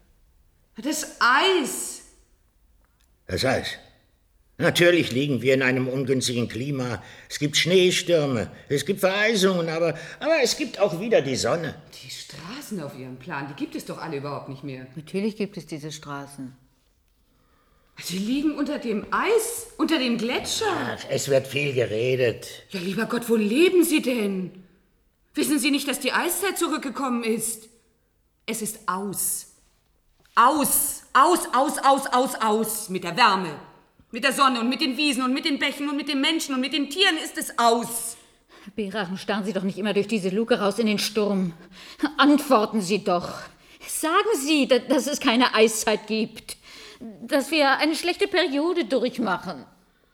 Das Eis. Das Eis. Natürlich liegen wir in einem ungünstigen Klima. Es gibt Schneestürme, es gibt Vereisungen, aber, aber es gibt auch wieder die Sonne. Die Straßen auf Ihrem Plan, die gibt es doch alle überhaupt nicht mehr. Natürlich gibt es diese Straßen. Sie liegen unter dem Eis, unter dem Gletscher. Ach, es wird viel geredet. Ja, lieber Gott, wo leben Sie denn? Wissen Sie nicht, dass die Eiszeit zurückgekommen ist? Es ist aus. Aus, aus, aus, aus, aus, aus. Mit der Wärme, mit der Sonne und mit den Wiesen und mit den Bächen und mit den Menschen und mit den Tieren ist es aus. Herr Berachen, starren Sie doch nicht immer durch diese Luke raus in den Sturm. Antworten Sie doch. Sagen Sie, dass es keine Eiszeit gibt. Dass wir eine schlechte Periode durchmachen.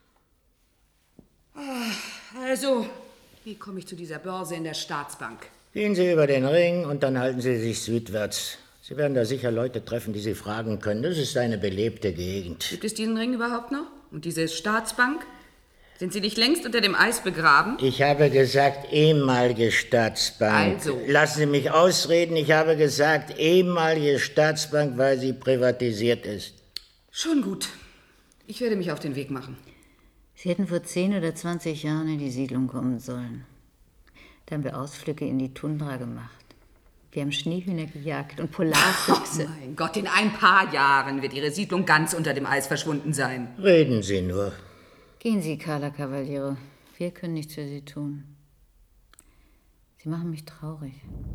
Also, wie komme ich zu dieser Börse in der Staatsbank? Gehen Sie über den Ring und dann halten Sie sich südwärts. Sie werden da sicher Leute treffen, die Sie fragen können. Das ist eine belebte Gegend. Gibt es diesen Ring überhaupt noch? Und diese Staatsbank? Sind Sie nicht längst unter dem Eis begraben? Ich habe gesagt, ehemalige Staatsbank. Also. Lassen Sie mich ausreden. Ich habe gesagt, ehemalige Staatsbank, weil sie privatisiert ist. Schon gut. Ich werde mich auf den Weg machen. Sie hätten vor zehn oder zwanzig Jahren in die Siedlung kommen sollen. Da haben wir Ausflüge in die Tundra gemacht. Wir haben Schneehühner gejagt und Polarfüchse. Oh mein Gott, in ein paar Jahren wird Ihre Siedlung ganz unter dem Eis verschwunden sein. Reden Sie nur. Gehen Sie, Carla Cavaliero. Wir können nichts für Sie tun. Sie machen mich traurig.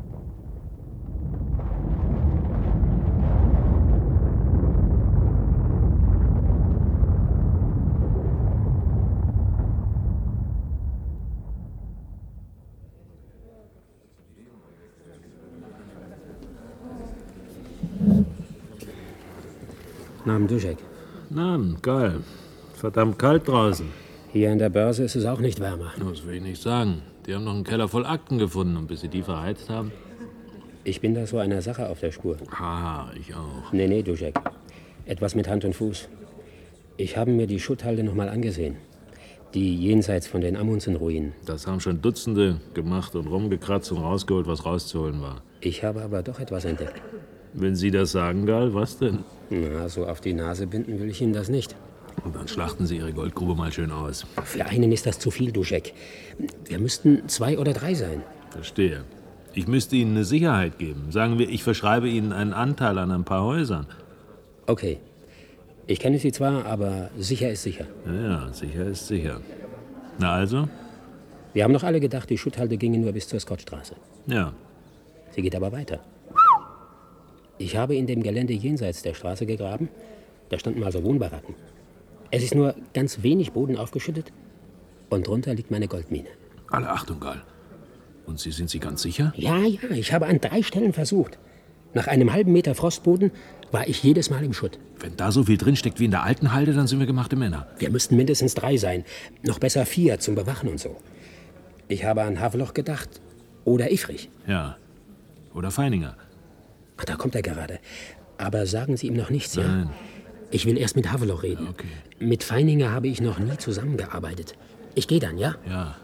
Namen Dušek. Namen, geil. Verdammt kalt draußen. Hier an der Börse ist es auch nicht wärmer. Das will ich nicht sagen. Die haben noch einen Keller voll Akten gefunden und bis sie die verheizt haben. Ich bin da so einer Sache auf der Spur. Haha, ich auch. Nee, nee, Dušek. Etwas mit Hand und Fuß. Ich habe mir die Schutthalde noch mal angesehen. Die jenseits von den Amundsen-Ruinen. Das haben schon Dutzende gemacht und rumgekratzt und rausgeholt, was rauszuholen war. Ich habe aber doch etwas entdeckt. Wenn Sie das sagen, Gal, was denn? Na, so auf die Nase binden will ich Ihnen das nicht. Und dann schlachten Sie Ihre Goldgrube mal schön aus. Für einen ist das zu viel, Dušek. Wir müssten zwei oder drei sein. Verstehe. Ich müsste Ihnen eine Sicherheit geben. Sagen wir, ich verschreibe Ihnen einen Anteil an ein paar Häusern. Okay. Ich kenne Sie zwar, aber sicher ist sicher. Ja, ja, sicher ist sicher. Na also? Wir haben doch alle gedacht, die Schutthalde ginge nur bis zur Scottstraße. Ja. Sie geht aber weiter. Ich habe in dem Gelände jenseits der Straße gegraben. Da standen also Wohnbaracken. Es ist nur ganz wenig Boden aufgeschüttet und drunter liegt meine Goldmine. Alle Achtung, Gal. Und Sie sind Sie ganz sicher? Ja, ja, ich habe an drei Stellen versucht. Nach einem halben Meter Frostboden war ich jedes Mal im Schutt. Wenn da so viel drinsteckt wie in der alten Halde, dann sind wir gemachte Männer. Wir müssten mindestens drei sein. Noch besser vier zum Bewachen und so. Ich habe an Haveloch gedacht. Oder Ifrich. Ja. Oder Feininger. Ach, da kommt er gerade. Aber sagen Sie ihm noch nichts, ja? Nein. Ich will erst mit Haveloch reden. Ja, okay. Mit Feininger habe ich noch nie zusammengearbeitet. Ich gehe dann, ja? Ja.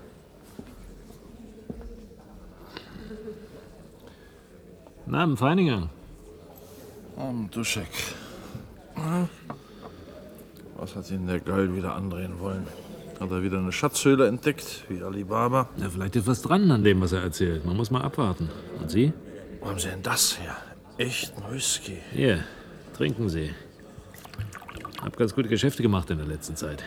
Namen Feininger. Namen Dušek. Was hat Ihnen der Gal wieder andrehen wollen? Hat er wieder eine Schatzhöhle entdeckt, wie Alibaba? Ja, vielleicht ist was dran an dem, was er erzählt. Man muss mal abwarten. Und Sie? Wo haben Sie denn das her? Echten Whisky. Hier, trinken Sie. Hab ganz gute Geschäfte gemacht in der letzten Zeit.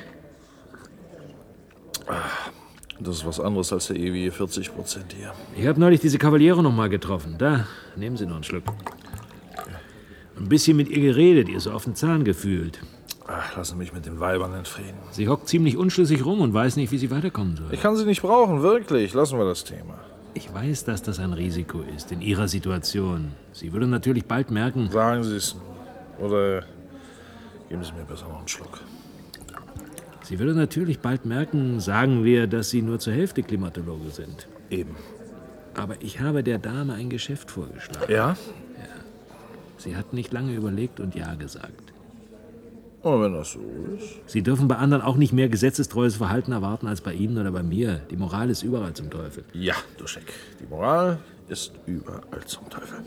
Das ist was anderes als der ewige vierzig Prozent hier. Ich habe neulich diese Cavaliero noch mal getroffen. Da, nehmen Sie noch einen Schluck. Ein bisschen mit ihr geredet, ihr so auf den Zahn gefühlt. Ach, lassen Sie mich mit den Weibern in Frieden. Sie hockt ziemlich unschlüssig rum und weiß nicht, wie sie weiterkommen soll. Ich kann Sie nicht brauchen, wirklich. Lassen wir das Thema. Ich weiß, dass das ein Risiko ist, in Ihrer Situation. Sie würde natürlich bald merken... Sagen Sie es. Oder geben Sie mir besser noch einen Schluck. Sie würde natürlich bald merken, sagen wir, dass Sie nur zur Hälfte Klimatologe sind. Eben. Aber ich habe der Dame ein Geschäft vorgeschlagen. Ja? Ja. Sie hat nicht lange überlegt und Ja gesagt. Oh, wenn das so ist. Sie dürfen bei anderen auch nicht mehr gesetzestreues Verhalten erwarten als bei Ihnen oder bei mir. Die Moral ist überall zum Teufel. Ja, Dušek. Die Moral ist überall zum Teufel.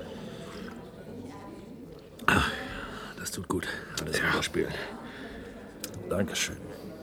Ach, das tut gut. Alles ja. Überspielen. Dankeschön.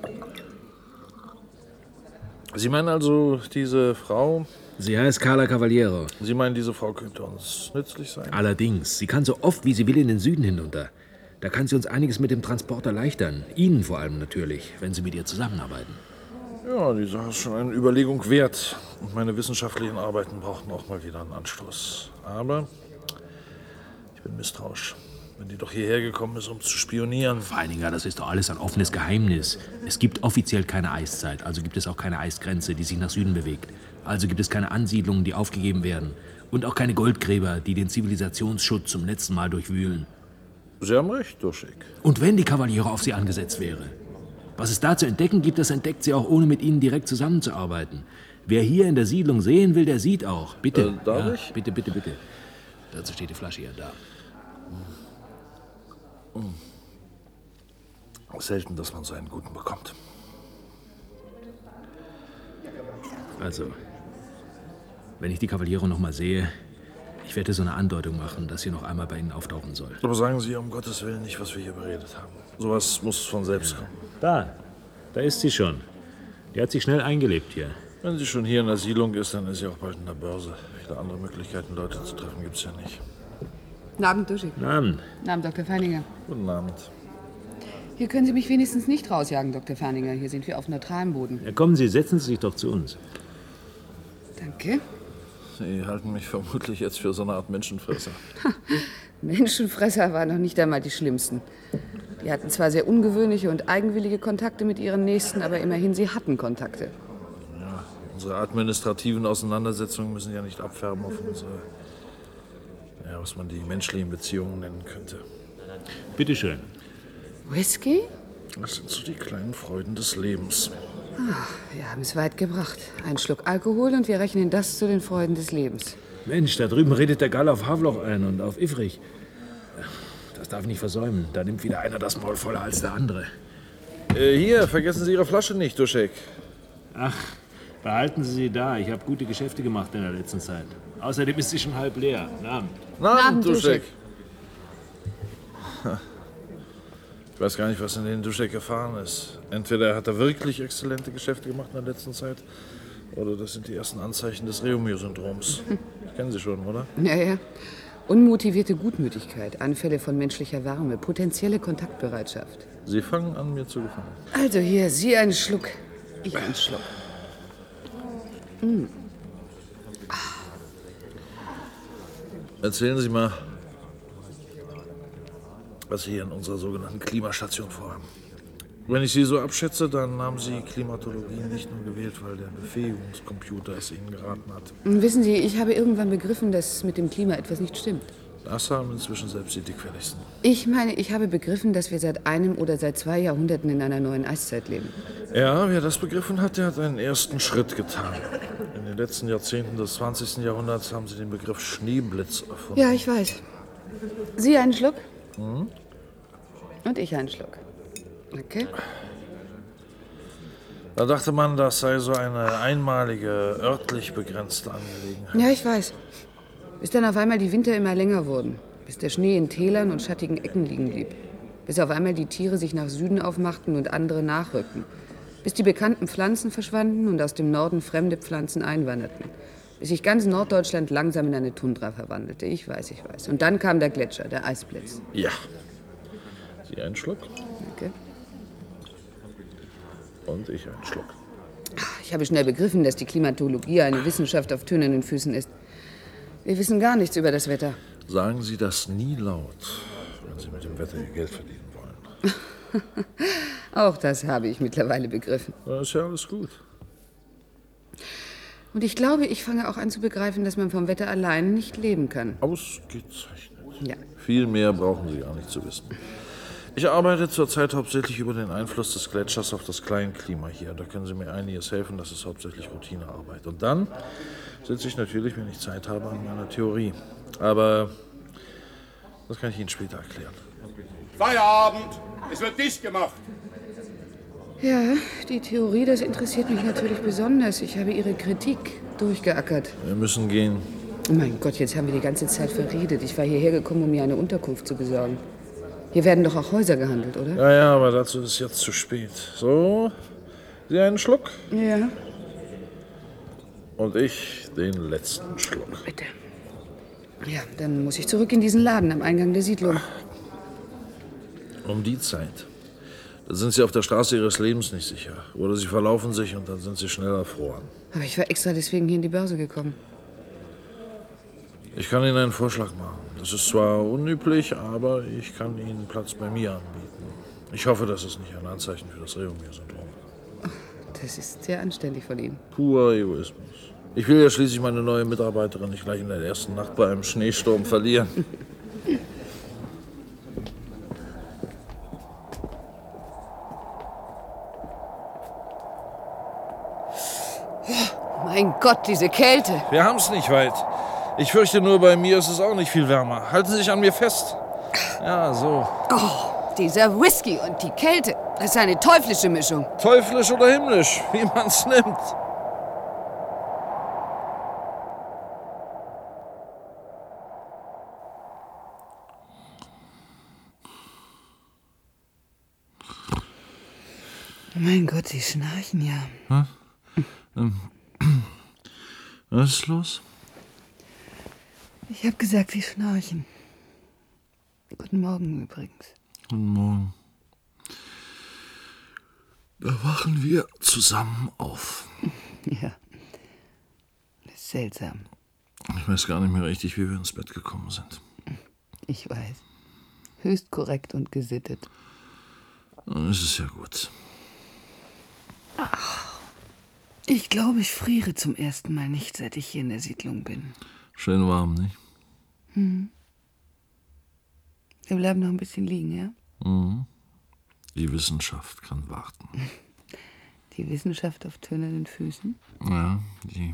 Sie meinen also, diese Frau... Sie heißt Carla Cavaliero. Sie meinen, diese Frau könnte uns nützlich sein? Allerdings. Sie kann so oft, wie sie will, in den Süden hinunter. Da kann sie uns einiges mit dem Transport erleichtern. Ihnen vor allem natürlich, wenn Sie mit ihr zusammenarbeiten. Ja, die Sache ist schon eine Überlegung wert. Und meine wissenschaftlichen Arbeiten brauchten auch mal wieder einen Anstoß. Aber ich bin misstrauisch. Wenn die doch hierher gekommen ist, um zu spionieren. Feininger, das ist doch alles ein offenes Geheimnis. Es gibt offiziell keine Eiszeit, also gibt es auch keine Eisgrenze, die sich nach Süden bewegt. Also gibt es keine Ansiedlungen, die aufgegeben werden. Und auch keine Goldgräber, die den Zivilisationsschutz zum letzten Mal durchwühlen. Sie haben recht, Duschek. Und wenn die Kavaliere auf sie angesetzt wäre? Was es da zu entdecken gibt, das entdeckt sie auch, ohne mit ihnen direkt zusammenzuarbeiten. Wer hier in der Siedlung sehen will, der sieht auch. Bitte. Äh, darf ja, ich? Bitte, bitte, bitte. Dazu steht die Flasche ja da. Selten, dass man so einen guten bekommt. Also, wenn ich die Kavaliere noch mal sehe, ich werde so eine Andeutung machen, dass sie noch einmal bei Ihnen auftauchen soll. Aber sagen Sie um Gottes Willen nicht, was wir hier beredet haben. Sowas muss von selbst kommen. Da, da ist sie schon. Die hat sich schnell eingelebt hier. Wenn sie schon hier in der Siedlung ist, dann ist sie auch bald in der Börse. Viele andere Möglichkeiten, Leute zu treffen, gibt's ja nicht. Guten Abend, Duschek. Guten Abend. Guten Abend, Doktor Feininger. Guten Abend. Hier können Sie mich wenigstens nicht rausjagen, Doktor Feininger. Hier sind wir auf neutralem Boden. Ja, kommen Sie, setzen Sie sich doch zu uns. Danke. Sie halten mich vermutlich jetzt für so eine Art Menschenfresser. Ha, Menschenfresser waren noch nicht einmal die schlimmsten. Die hatten zwar sehr ungewöhnliche und eigenwillige Kontakte mit ihren Nächsten, aber immerhin, sie hatten Kontakte. Ja, unsere administrativen Auseinandersetzungen müssen ja nicht abfärben auf unsere, ja, was man die menschlichen Beziehungen nennen könnte. Bitte schön. Whisky? Das sind so die kleinen Freuden des Lebens. Ach, wir haben es weit gebracht. Ein Schluck Alkohol und wir rechnen das zu den Freuden des Lebens. Mensch, da drüben redet der Gall auf Havloch ein und auf Ivrig. Das darf ich nicht versäumen. Da nimmt wieder einer das Maul voller als der andere. Äh, hier, vergessen Sie Ihre Flasche nicht, Duschek. Ach, behalten Sie sie da. Ich habe gute Geschäfte gemacht in der letzten Zeit. Außerdem ist sie schon halb leer. Guten Abend. Guten Abend, Duschek. Ich weiß gar nicht, was in den Duschek gefahren ist. Entweder hat er wirklich exzellente Geschäfte gemacht in der letzten Zeit, oder das sind die ersten Anzeichen des Reumur-Syndroms. Das kennen Sie schon, oder? Ja, ja. Unmotivierte Gutmütigkeit, Anfälle von menschlicher Wärme, potenzielle Kontaktbereitschaft. Sie fangen an, mir zu gefallen. Also hier, Sie einen Schluck, ich einen Schluck. Mm. Erzählen Sie mal, was Sie hier in unserer sogenannten Klimastation vorhaben. Wenn ich Sie so abschätze, dann haben Sie Klimatologie nicht nur gewählt, weil der Befähigungscomputer es Ihnen geraten hat. Wissen Sie, ich habe irgendwann begriffen, dass mit dem Klima etwas nicht stimmt. Das haben inzwischen selbst die Dickfelligsten. Ich meine, ich habe begriffen, dass wir seit einem oder seit zwei Jahrhunderten in einer neuen Eiszeit leben. Ja, wer das begriffen hat, der hat einen ersten Schritt getan. In den letzten Jahrzehnten des zwanzigsten Jahrhunderts haben Sie den Begriff Schneeblitz erfunden. Ja, ich weiß. Sie einen Schluck? Hm? Und ich einen Schluck. Okay. Da dachte man, das sei so eine einmalige, örtlich begrenzte Angelegenheit. Ja, ich weiß. Bis dann auf einmal die Winter immer länger wurden. Bis der Schnee in Tälern und schattigen Ecken liegen blieb. Bis auf einmal die Tiere sich nach Süden aufmachten und andere nachrückten. Bis die bekannten Pflanzen verschwanden und aus dem Norden fremde Pflanzen einwanderten. Bis sich ganz Norddeutschland langsam in eine Tundra verwandelte. Ich weiß, ich weiß. Und dann kam der Gletscher, der Eisblitz. Ja. Sie einen Schluck? Danke. Und ich einen Schluck. Ich habe schnell begriffen, dass die Klimatologie eine Wissenschaft auf tönernen Füßen ist. Wir wissen gar nichts über das Wetter. Sagen Sie das nie laut, wenn Sie mit dem Wetter Ihr Geld verdienen wollen. Auch das habe ich mittlerweile begriffen. Das ist ja alles gut. Und ich glaube, ich fange auch an zu begreifen, dass man vom Wetter allein nicht leben kann. Ausgezeichnet. Ja. Viel mehr brauchen Sie gar nicht zu wissen. Ich arbeite zurzeit hauptsächlich über den Einfluss des Gletschers auf das Kleinklima hier. Da können Sie mir einiges helfen, das ist hauptsächlich Routinearbeit. Und dann sitze ich natürlich, wenn ich Zeit habe, an meiner Theorie. Aber das kann ich Ihnen später erklären. Feierabend! Es wird dicht gemacht! Ja, die Theorie, das interessiert mich natürlich besonders. Ich habe Ihre Kritik durchgeackert. Wir müssen gehen. Oh mein Gott, jetzt haben wir die ganze Zeit verredet. Ich war hierher gekommen, um mir eine Unterkunft zu besorgen. Hier werden doch auch Häuser gehandelt, oder? Ja, ja, aber dazu ist jetzt zu spät. So, Sie einen Schluck? Ja. Und ich den letzten Schluck. Bitte. Ja, dann muss ich zurück in diesen Laden am Eingang der Siedlung. Um die Zeit. Da sind Sie auf der Straße Ihres Lebens nicht sicher. Oder Sie verlaufen sich und dann sind Sie schnell erfroren. Aber ich war extra deswegen hier in die Börse gekommen. Ich kann Ihnen einen Vorschlag machen. Das ist zwar unüblich, aber ich kann Ihnen Platz bei mir anbieten. Ich hoffe, das ist nicht ein Anzeichen für das Reumur-Syndrom. Das ist sehr anständig von Ihnen. Purer Egoismus. Ich will ja schließlich meine neue Mitarbeiterin nicht gleich in der ersten Nacht bei einem Schneesturm verlieren. Mein Gott, diese Kälte. Wir haben es nicht weit. Ich fürchte nur, bei mir ist es auch nicht viel wärmer. Halten Sie sich an mir fest. Ja, so. Oh, dieser Whisky und die Kälte. Das ist eine teuflische Mischung. Teuflisch oder himmlisch, wie man es nimmt. Mein Gott, Sie schnarchen ja. Hm? Ähm, was ist los? Ich habe gesagt, Sie schnarchen. Guten Morgen übrigens. Guten Morgen. Da wachen wir zusammen auf. Ja. Das ist seltsam. Ich weiß gar nicht mehr richtig, wie wir ins Bett gekommen sind. Ich weiß. Höchst korrekt und gesittet. Dann ist es ja gut. Ach, ich glaube, ich friere zum ersten Mal nicht, seit ich hier in der Siedlung bin. Schön warm, nicht? Hm. Wir bleiben noch ein bisschen liegen, ja? Mhm. Die Wissenschaft kann warten. Die Wissenschaft auf tönernen Füßen? Ja, die.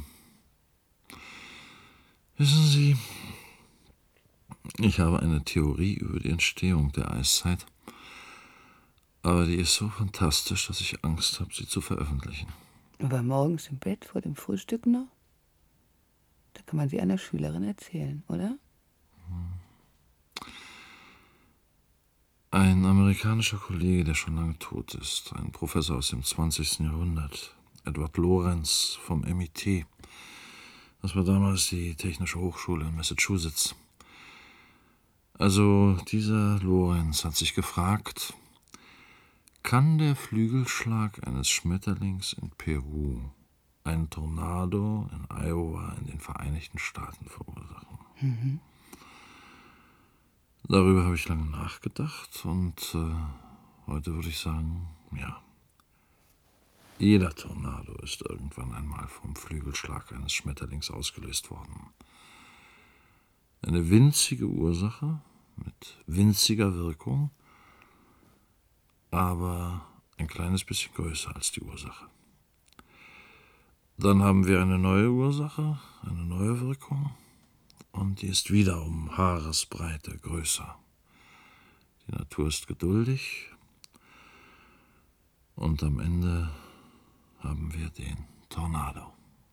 Wissen Sie, ich habe eine Theorie über die Entstehung der Eiszeit, aber die ist so fantastisch, dass ich Angst habe, sie zu veröffentlichen. Aber morgens im Bett vor dem Frühstück noch? Da kann man sie einer Schülerin erzählen, oder? Ein amerikanischer Kollege, der schon lange tot ist, ein Professor aus dem zwanzigsten Jahrhundert, Edward Lorenz vom M I T. Das war damals die Technische Hochschule in Massachusetts. Also dieser Lorenz hat sich gefragt, kann der Flügelschlag eines Schmetterlings in Peru einen Tornado in Iowa in den Vereinigten Staaten verursachen? Mhm. Darüber habe ich lange nachgedacht und äh, heute würde ich sagen, ja. Jeder Tornado ist irgendwann einmal vom Flügelschlag eines Schmetterlings ausgelöst worden. Eine winzige Ursache mit winziger Wirkung, aber ein kleines bisschen größer als die Ursache. Dann haben wir eine neue Ursache, eine neue Wirkung. Und die ist wieder um Haaresbreite größer. Die Natur ist geduldig. Und am Ende haben wir den Tornado.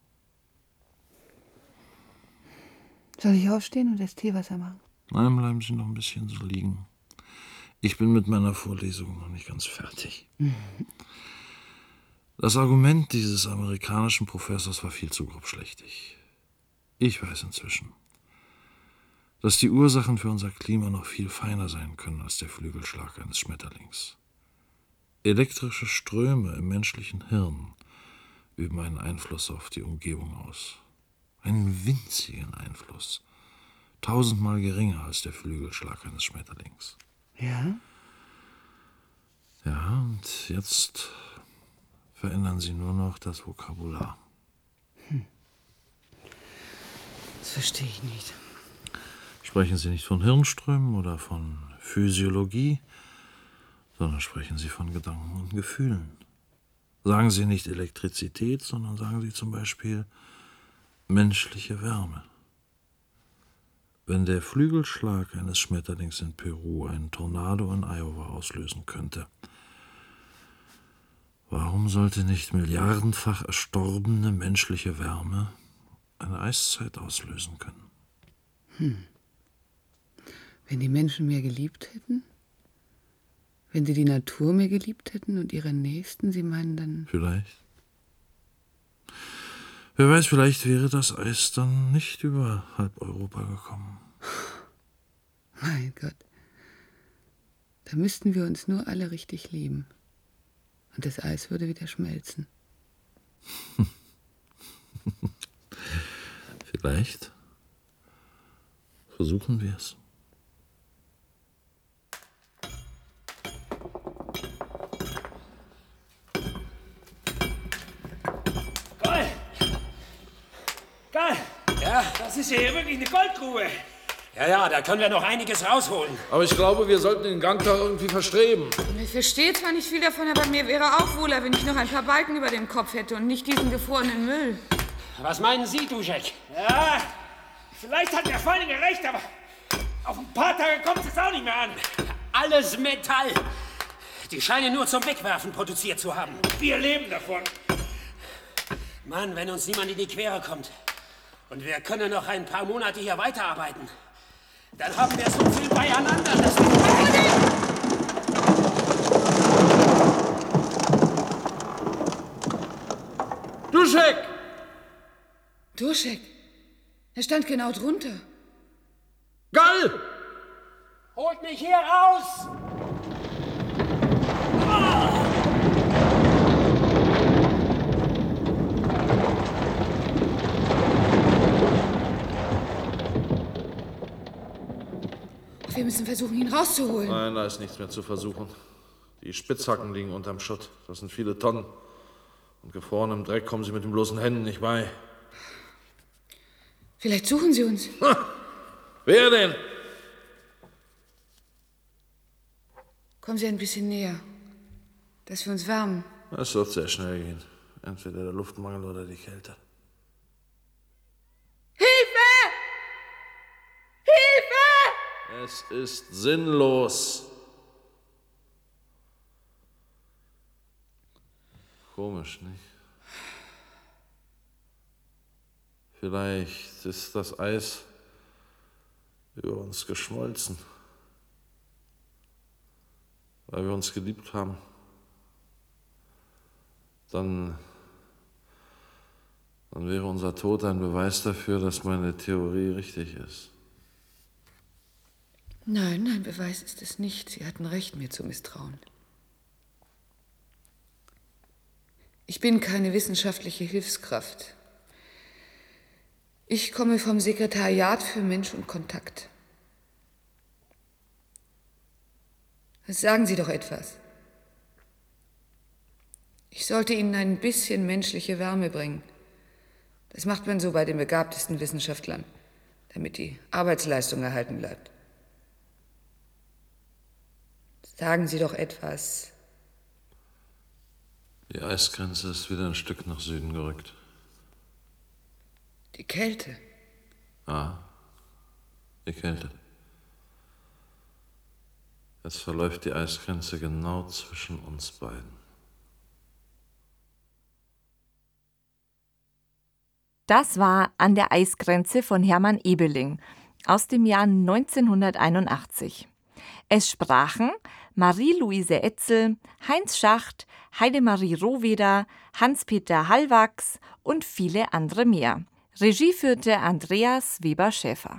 Soll ich aufstehen und das Teewasser machen? Nein, bleiben Sie noch ein bisschen so liegen. Ich bin mit meiner Vorlesung noch nicht ganz fertig. Mhm. Das Argument dieses amerikanischen Professors war viel zu grobschlächtig. Ich weiß inzwischen, dass die Ursachen für unser Klima noch viel feiner sein können als der Flügelschlag eines Schmetterlings. Elektrische Ströme im menschlichen Hirn üben einen Einfluss auf die Umgebung aus. Einen winzigen Einfluss. Tausendmal geringer als der Flügelschlag eines Schmetterlings. Ja? Ja, und jetzt verändern Sie nur noch das Vokabular. Hm. Das verstehe ich nicht. Sprechen Sie nicht von Hirnströmen oder von Physiologie, sondern sprechen Sie von Gedanken und Gefühlen. Sagen Sie nicht Elektrizität, sondern sagen Sie zum Beispiel menschliche Wärme. Wenn der Flügelschlag eines Schmetterlings in Peru einen Tornado in Iowa auslösen könnte, warum sollte nicht milliardenfach erstorbene menschliche Wärme eine Eiszeit auslösen können? Hm. Wenn die Menschen mehr geliebt hätten? Wenn sie die Natur mehr geliebt hätten und ihre Nächsten, Sie meinen dann... Vielleicht. Wer weiß, vielleicht wäre das Eis dann nicht über halb Europa gekommen. Mein Gott. Da müssten wir uns nur alle richtig lieben. Und das Eis würde wieder schmelzen. Vielleicht versuchen wir es. Gold! Gold! Ja? Das ist ja hier wirklich eine Goldgrube. Ja, ja, da können wir noch einiges rausholen. Aber ich glaube, wir sollten den Gang da irgendwie verstreben. Ich verstehe zwar nicht viel davon, aber mir wäre auch wohler, wenn ich noch ein paar Balken über dem Kopf hätte und nicht diesen gefrorenen Müll. Was meinen Sie, Duschek? Ja, vielleicht hat der Feininger recht, aber auf ein paar Tage kommt es jetzt auch nicht mehr an. Alles Metall. Die scheinen nur zum Wegwerfen produziert zu haben. Wir leben davon. Mann, wenn uns niemand in die Quere kommt und wir können noch ein paar Monate hier weiterarbeiten, dann haben wir so viel beieinander, dass wir... Duschek! Duschek? Er stand genau drunter. Gall! Holt mich hier raus! Wir müssen versuchen, ihn rauszuholen. Nein, da ist nichts mehr zu versuchen. Die Spitzhacken liegen unterm Schutt. Das sind viele Tonnen. Und gefroren im Dreck kommen sie mit den bloßen Händen nicht bei. Vielleicht suchen sie uns. Ha! Wer denn? Kommen Sie ein bisschen näher, dass wir uns wärmen. Es wird sehr schnell gehen. Entweder der Luftmangel oder die Kälte. Hilfe! Hilfe! Es ist sinnlos. Komisch, nicht? Vielleicht ist das Eis über uns geschmolzen, weil wir uns geliebt haben. Dann, dann wäre unser Tod ein Beweis dafür, dass meine Theorie richtig ist. Nein, nein, Beweis ist es nicht. Sie hatten recht, mir zu misstrauen. Ich bin keine wissenschaftliche Hilfskraft. Ich komme vom Sekretariat für Mensch und Kontakt. Sagen Sie doch etwas. Ich sollte Ihnen ein bisschen menschliche Wärme bringen. Das macht man so bei den begabtesten Wissenschaftlern, damit die Arbeitsleistung erhalten bleibt. Sagen Sie doch etwas. Die Eisgrenze ist wieder ein Stück nach Süden gerückt. Die Kälte. Ah, die Kälte. Jetzt verläuft die Eisgrenze genau zwischen uns beiden. Das war An der Eisgrenze von Hermann Ebeling aus dem Jahr neunzehnhunderteinundachtzig. Es sprachen Marie-Louise Etzel, Heinz Schacht, Heidemarie Rohweder, Hans-Peter Hallwachs und viele andere mehr. Regie führte Andreas Weber-Schäfer.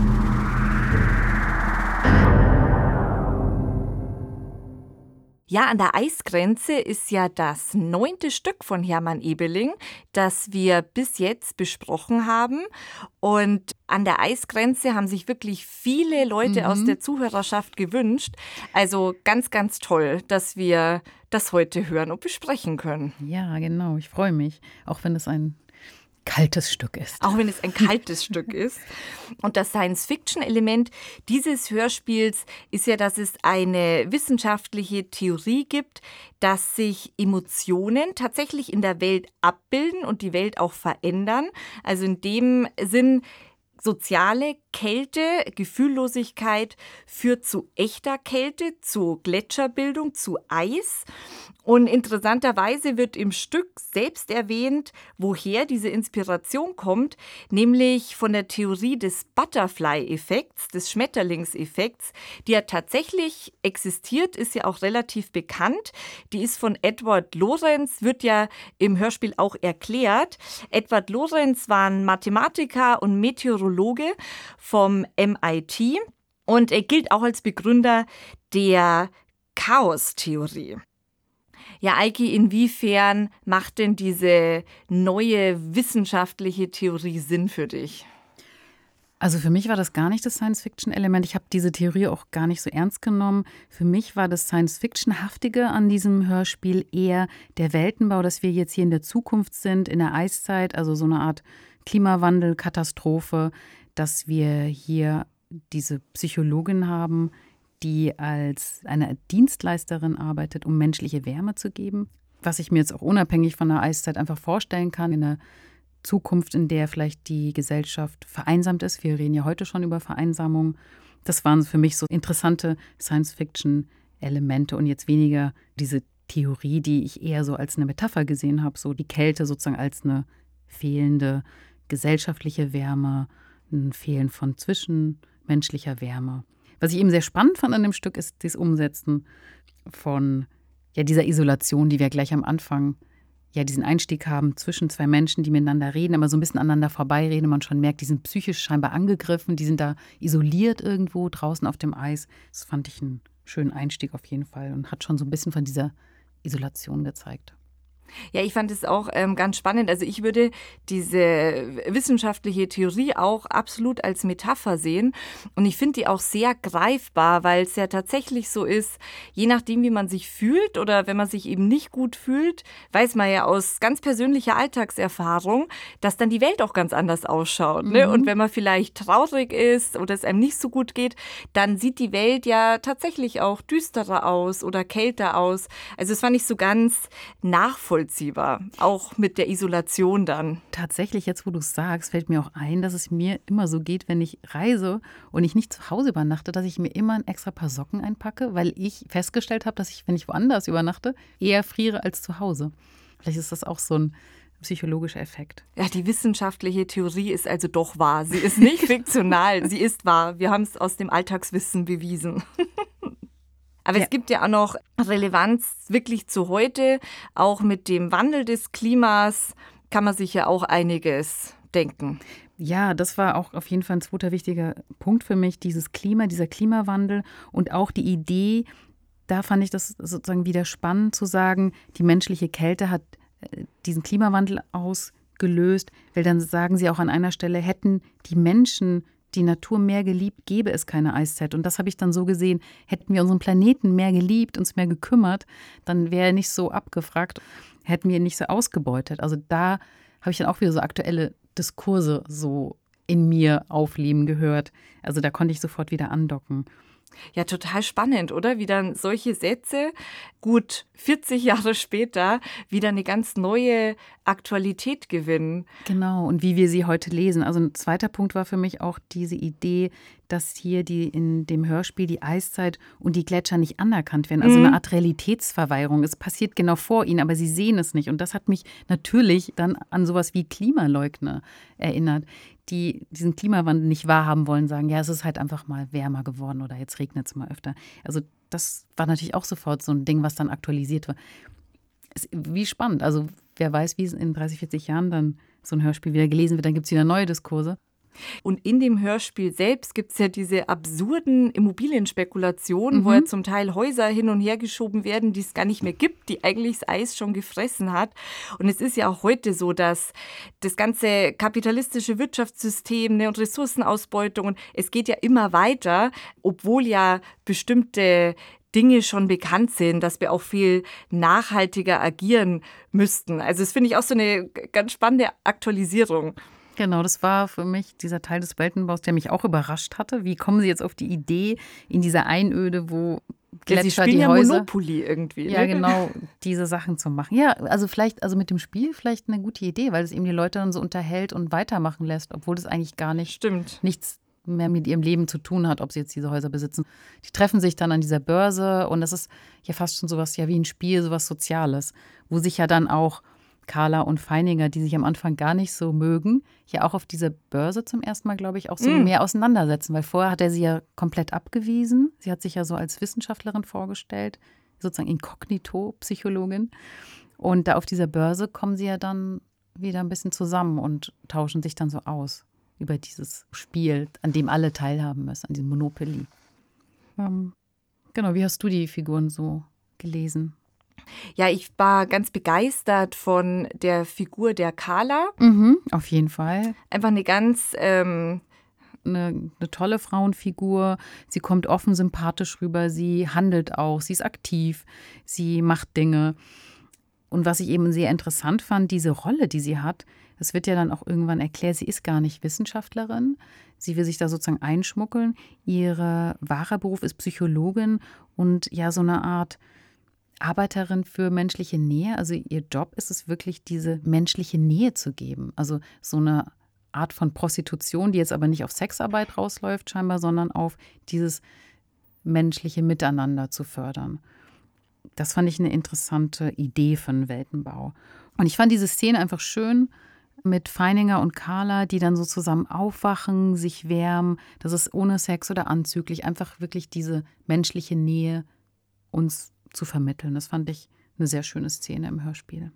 Ja, An der Eisgrenze ist ja das neunte Stück von Hermann Ebeling, das wir bis jetzt besprochen haben. Und An der Eisgrenze haben sich wirklich viele Leute mhm. aus der Zuhörerschaft gewünscht. Also ganz, ganz toll, dass wir das heute hören und besprechen können. Ja, genau. Ich freue mich, auch wenn es ein kaltes Stück ist. Auch wenn es ein kaltes Stück ist. Und das Science-Fiction-Element dieses Hörspiels ist ja, dass es eine wissenschaftliche Theorie gibt, dass sich Emotionen tatsächlich in der Welt abbilden und die Welt auch verändern. Also in dem Sinn, soziale Kälte, Gefühllosigkeit führt zu echter Kälte, zu Gletscherbildung, zu Eis. Und interessanterweise wird im Stück selbst erwähnt, woher diese Inspiration kommt, nämlich von der Theorie des Butterfly-Effekts, des Schmetterlingseffekts, die ja tatsächlich existiert, ist ja auch relativ bekannt. Die ist von Edward Lorenz, wird ja im Hörspiel auch erklärt. Edward Lorenz war ein Mathematiker und Meteorologe vom M I T. Und er gilt auch als Begründer der Chaostheorie. Ja, Eiki, inwiefern macht denn diese neue wissenschaftliche Theorie Sinn für dich? Also für mich war das gar nicht das Science-Fiction-Element. Ich habe diese Theorie auch gar nicht so ernst genommen. Für mich war das Science-Fiction-haftige an diesem Hörspiel eher der Weltenbau, dass wir jetzt hier in der Zukunft sind, in der Eiszeit, also so eine Art Klimawandel, Katastrophe, dass wir hier diese Psychologin haben, die als eine Dienstleisterin arbeitet, um menschliche Wärme zu geben. Was ich mir jetzt auch unabhängig von der Eiszeit einfach vorstellen kann, in der Zukunft, in der vielleicht die Gesellschaft vereinsamt ist. Wir reden ja heute schon über Vereinsamung. Das waren für mich so interessante Science-Fiction-Elemente und jetzt weniger diese Theorie, die ich eher so als eine Metapher gesehen habe, so die Kälte sozusagen als eine fehlende gesellschaftliche Wärme, ein Fehlen von zwischenmenschlicher Wärme. Was ich eben sehr spannend fand an dem Stück, ist das Umsetzen von ja, dieser Isolation, die wir gleich am Anfang ja diesen Einstieg haben zwischen zwei Menschen, die miteinander reden, aber so ein bisschen aneinander vorbeireden. Man schon merkt, die sind psychisch scheinbar angegriffen, die sind da isoliert irgendwo draußen auf dem Eis. Das fand ich einen schönen Einstieg auf jeden Fall und hat schon so ein bisschen von dieser Isolation gezeigt. Ja, ich fand es auch ähm, ganz spannend. Also ich würde diese wissenschaftliche Theorie auch absolut als Metapher sehen. Und ich finde die auch sehr greifbar, weil es ja tatsächlich so ist, je nachdem, wie man sich fühlt oder wenn man sich eben nicht gut fühlt, weiß man ja aus ganz persönlicher Alltagserfahrung, dass dann die Welt auch ganz anders ausschaut. Ne? Mhm. Und wenn man vielleicht traurig ist oder es einem nicht so gut geht, dann sieht die Welt ja tatsächlich auch düsterer aus oder kälter aus. Also das fand ich so ganz nachvollziehbar. Auch mit der Isolation dann. Tatsächlich, jetzt wo du es sagst, fällt mir auch ein, dass es mir immer so geht, wenn ich reise und ich nicht zu Hause übernachte, dass ich mir immer ein extra paar Socken einpacke, weil ich festgestellt habe, dass ich, wenn ich woanders übernachte, eher friere als zu Hause. Vielleicht ist das auch so ein psychologischer Effekt. Ja, die wissenschaftliche Theorie ist also doch wahr. Sie ist nicht fiktional, sie ist wahr. Wir haben es aus dem Alltagswissen bewiesen. Aber ja. Es gibt ja auch noch Relevanz wirklich zu heute. Auch mit dem Wandel des Klimas kann man sich ja auch einiges denken. Ja, das war auch auf jeden Fall ein zweiter wichtiger Punkt für mich, dieses Klima, dieser Klimawandel und auch die Idee, da fand ich das sozusagen wieder spannend zu sagen, die menschliche Kälte hat diesen Klimawandel ausgelöst, weil dann sagen sie auch an einer Stelle, hätten die Menschen die Natur mehr geliebt, gäbe es keine Eiszeit. Und das habe ich dann so gesehen, hätten wir unseren Planeten mehr geliebt, uns mehr gekümmert, dann wäre er nicht so abgefragt, hätten wir ihn nicht so ausgebeutet. Also da habe ich dann auch wieder so aktuelle Diskurse so in mir aufleben gehört. Also da konnte ich sofort wieder andocken. Ja, total spannend, oder? Wie dann solche Sätze gut vierzig Jahre später wieder eine ganz neue Aktualität gewinnen. Genau, und wie wir sie heute lesen. Also ein zweiter Punkt war für mich auch diese Idee, dass hier die in dem Hörspiel die Eiszeit und die Gletscher nicht anerkannt werden. Also Mhm. eine Art Realitätsverweigerung. Es passiert genau vor ihnen, aber sie sehen es nicht. Und das hat mich natürlich dann an sowas wie Klimaleugner erinnert, die diesen Klimawandel nicht wahrhaben wollen, sagen, ja, es ist halt einfach mal wärmer geworden oder jetzt regnet es mal öfter. Also das war natürlich auch sofort so ein Ding, was dann aktualisiert war. Es, wie spannend. Also wer weiß, wie es in dreißig, vierzig Jahren dann so ein Hörspiel wieder gelesen wird, dann gibt es wieder neue Diskurse. Und in dem Hörspiel selbst gibt es ja diese absurden Immobilienspekulationen, Mhm. wo ja zum Teil Häuser hin und her geschoben werden, die es gar nicht mehr gibt, die eigentlich das Eis schon gefressen hat. Und es ist ja auch heute so, dass das ganze kapitalistische Wirtschaftssystem, ne, und Ressourcenausbeutung, und es geht ja immer weiter, obwohl ja bestimmte Dinge schon bekannt sind, dass wir auch viel nachhaltiger agieren müssten. Also das finde ich auch so eine ganz spannende Aktualisierung. Genau, das war für mich dieser Teil des Weltenbaus, der mich auch überrascht hatte. Wie kommen Sie jetzt auf die Idee, in dieser Einöde, wo Ja, sie Gletscher spielen die ja Häuser... Monopoly irgendwie. Ja, Ne? genau, diese Sachen zu machen. Ja, also vielleicht, also mit dem Spiel vielleicht eine gute Idee, weil es eben die Leute dann so unterhält und weitermachen lässt, obwohl das eigentlich gar nicht Stimmt. nichts mehr mit ihrem Leben zu tun hat, ob sie jetzt diese Häuser besitzen. Die treffen sich dann an dieser Börse und das ist ja fast schon sowas ja wie ein Spiel, sowas Soziales, wo sich ja dann auch Carla und Feininger, die sich am Anfang gar nicht so mögen, ja auch auf dieser Börse zum ersten Mal, glaube ich, auch so Mm. mehr auseinandersetzen. Weil vorher hat er sie ja komplett abgewiesen. Sie hat sich ja so als Wissenschaftlerin vorgestellt, sozusagen Inkognito-Psychologin. Und da auf dieser Börse kommen sie ja dann wieder ein bisschen zusammen und tauschen sich dann so aus über dieses Spiel, an dem alle teilhaben müssen, an diesem Monopoly. Ähm, Genau, wie hast du die Figuren so gelesen? Ja, ich war ganz begeistert von der Figur der Carla. Mhm, auf jeden Fall. Einfach eine ganz... Ähm Eine, eine tolle Frauenfigur. Sie kommt offen sympathisch rüber. Sie handelt auch. Sie ist aktiv. Sie macht Dinge. Und was ich eben sehr interessant fand, diese Rolle, die sie hat, es wird ja dann auch irgendwann erklärt, sie ist gar nicht Wissenschaftlerin. Sie will sich da sozusagen einschmuggeln. Ihr wahrer Beruf ist Psychologin und ja so eine Art Arbeiterin für menschliche Nähe. Also ihr Job ist es wirklich, diese menschliche Nähe zu geben. Also so eine Art von Prostitution, die jetzt aber nicht auf Sexarbeit rausläuft scheinbar, sondern auf dieses menschliche Miteinander zu fördern. Das fand ich eine interessante Idee für einen Weltenbau. Und ich fand diese Szene einfach schön mit Feininger und Carla, die dann so zusammen aufwachen, sich wärmen. Das ist ohne Sex oder anzüglich, einfach wirklich diese menschliche Nähe uns zu vermitteln. Das fand ich eine sehr schöne Szene im Hörspiel.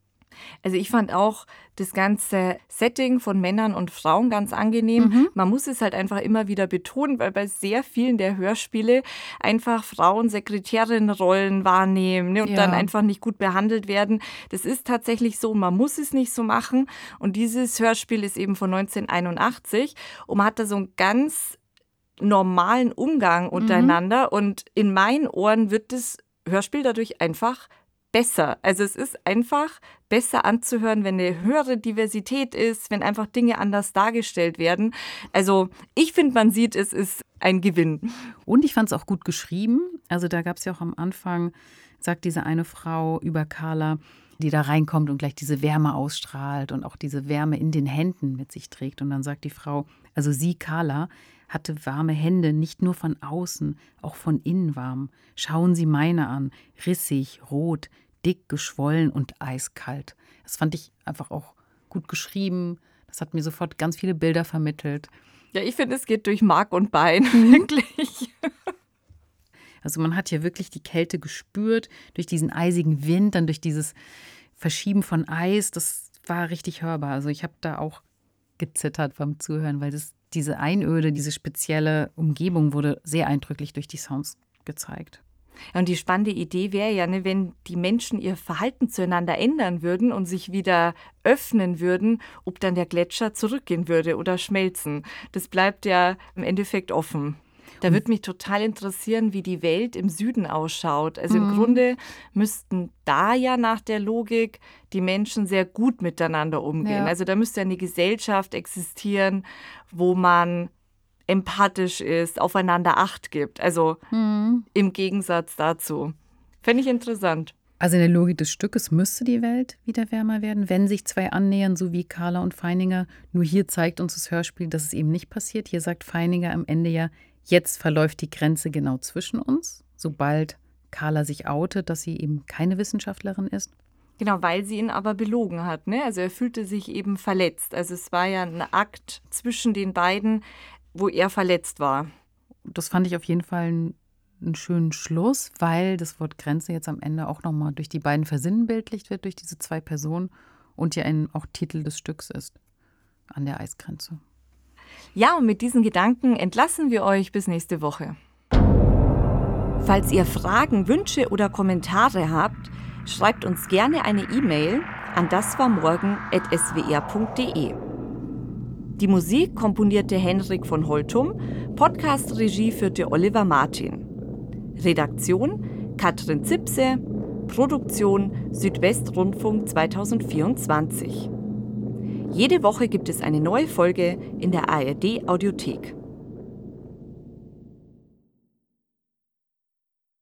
Also ich fand auch das ganze Setting von Männern und Frauen ganz angenehm. Mhm. Man muss es halt einfach immer wieder betonen, weil bei sehr vielen der Hörspiele einfach Frauen Sekretärinnenrollen wahrnehmen, ne, und ja. dann einfach nicht gut behandelt werden. Das ist tatsächlich so, man muss es nicht so machen. Und dieses Hörspiel ist eben von neunzehnhunderteinundachtzig und man hat da so einen ganz normalen Umgang untereinander. Mhm. Und in meinen Ohren wird das Hörspiel dadurch einfach besser. Also es ist einfach besser anzuhören, wenn eine höhere Diversität ist, wenn einfach Dinge anders dargestellt werden. Also ich finde, man sieht, es ist ein Gewinn. Und ich fand es auch gut geschrieben. Also da gab es ja auch am Anfang, sagt diese eine Frau über Carla, die da reinkommt und gleich diese Wärme ausstrahlt und auch diese Wärme in den Händen mit sich trägt. Und dann sagt die Frau, also sie, Carla, hatte warme Hände, nicht nur von außen, auch von innen warm. Schauen Sie meine an, rissig, rot, dick, geschwollen und eiskalt. Das fand ich einfach auch gut geschrieben. Das hat mir sofort ganz viele Bilder vermittelt. Ja, ich finde, es geht durch Mark und Bein, wirklich. Also man hat hier wirklich die Kälte gespürt, durch diesen eisigen Wind, dann durch dieses Verschieben von Eis. Das war richtig hörbar. Also ich habe da auch gezittert beim Zuhören, weil das, diese Einöde, diese spezielle Umgebung wurde sehr eindrücklich durch die Sounds gezeigt. Und die spannende Idee wäre ja, ne, wenn die Menschen ihr Verhalten zueinander ändern würden und sich wieder öffnen würden, ob dann der Gletscher zurückgehen würde oder schmelzen. Das bleibt ja im Endeffekt offen. Da würde mich total interessieren, wie die Welt im Süden ausschaut. Also im mhm. Grunde müssten da ja nach der Logik die Menschen sehr gut miteinander umgehen. Ja. Also da müsste eine Gesellschaft existieren, wo man empathisch ist, aufeinander Acht gibt. Also mhm. im Gegensatz dazu. Fände ich interessant. Also in der Logik des Stückes müsste die Welt wieder wärmer werden, wenn sich zwei annähern, so wie Carla und Feininger. Nur hier zeigt uns das Hörspiel, dass es eben nicht passiert. Hier sagt Feininger am Ende ja, jetzt verläuft die Grenze genau zwischen uns, sobald Carla sich outet, dass sie eben keine Wissenschaftlerin ist. Genau, weil sie ihn aber belogen hat, ne? Also er fühlte sich eben verletzt. Also es war ja ein Akt zwischen den beiden, wo er verletzt war. Das fand ich auf jeden Fall einen, einen schönen Schluss, weil das Wort Grenze jetzt am Ende auch nochmal durch die beiden versinnbildlicht wird, durch diese zwei Personen und ja ein, auch Titel des Stücks ist, an der Eisgrenze. Ja, und mit diesen Gedanken entlassen wir euch bis nächste Woche. Falls ihr Fragen, Wünsche oder Kommentare habt, schreibt uns gerne eine E-Mail an daswarmorgen at s w r punkt d e. Die Musik komponierte Henrik von Holtum, Podcast-Regie führte Oliver Martin. Redaktion Katrin Zipse, Produktion Südwestrundfunk zweitausendvierundzwanzig. Jede Woche gibt es eine neue Folge in der A R D Audiothek.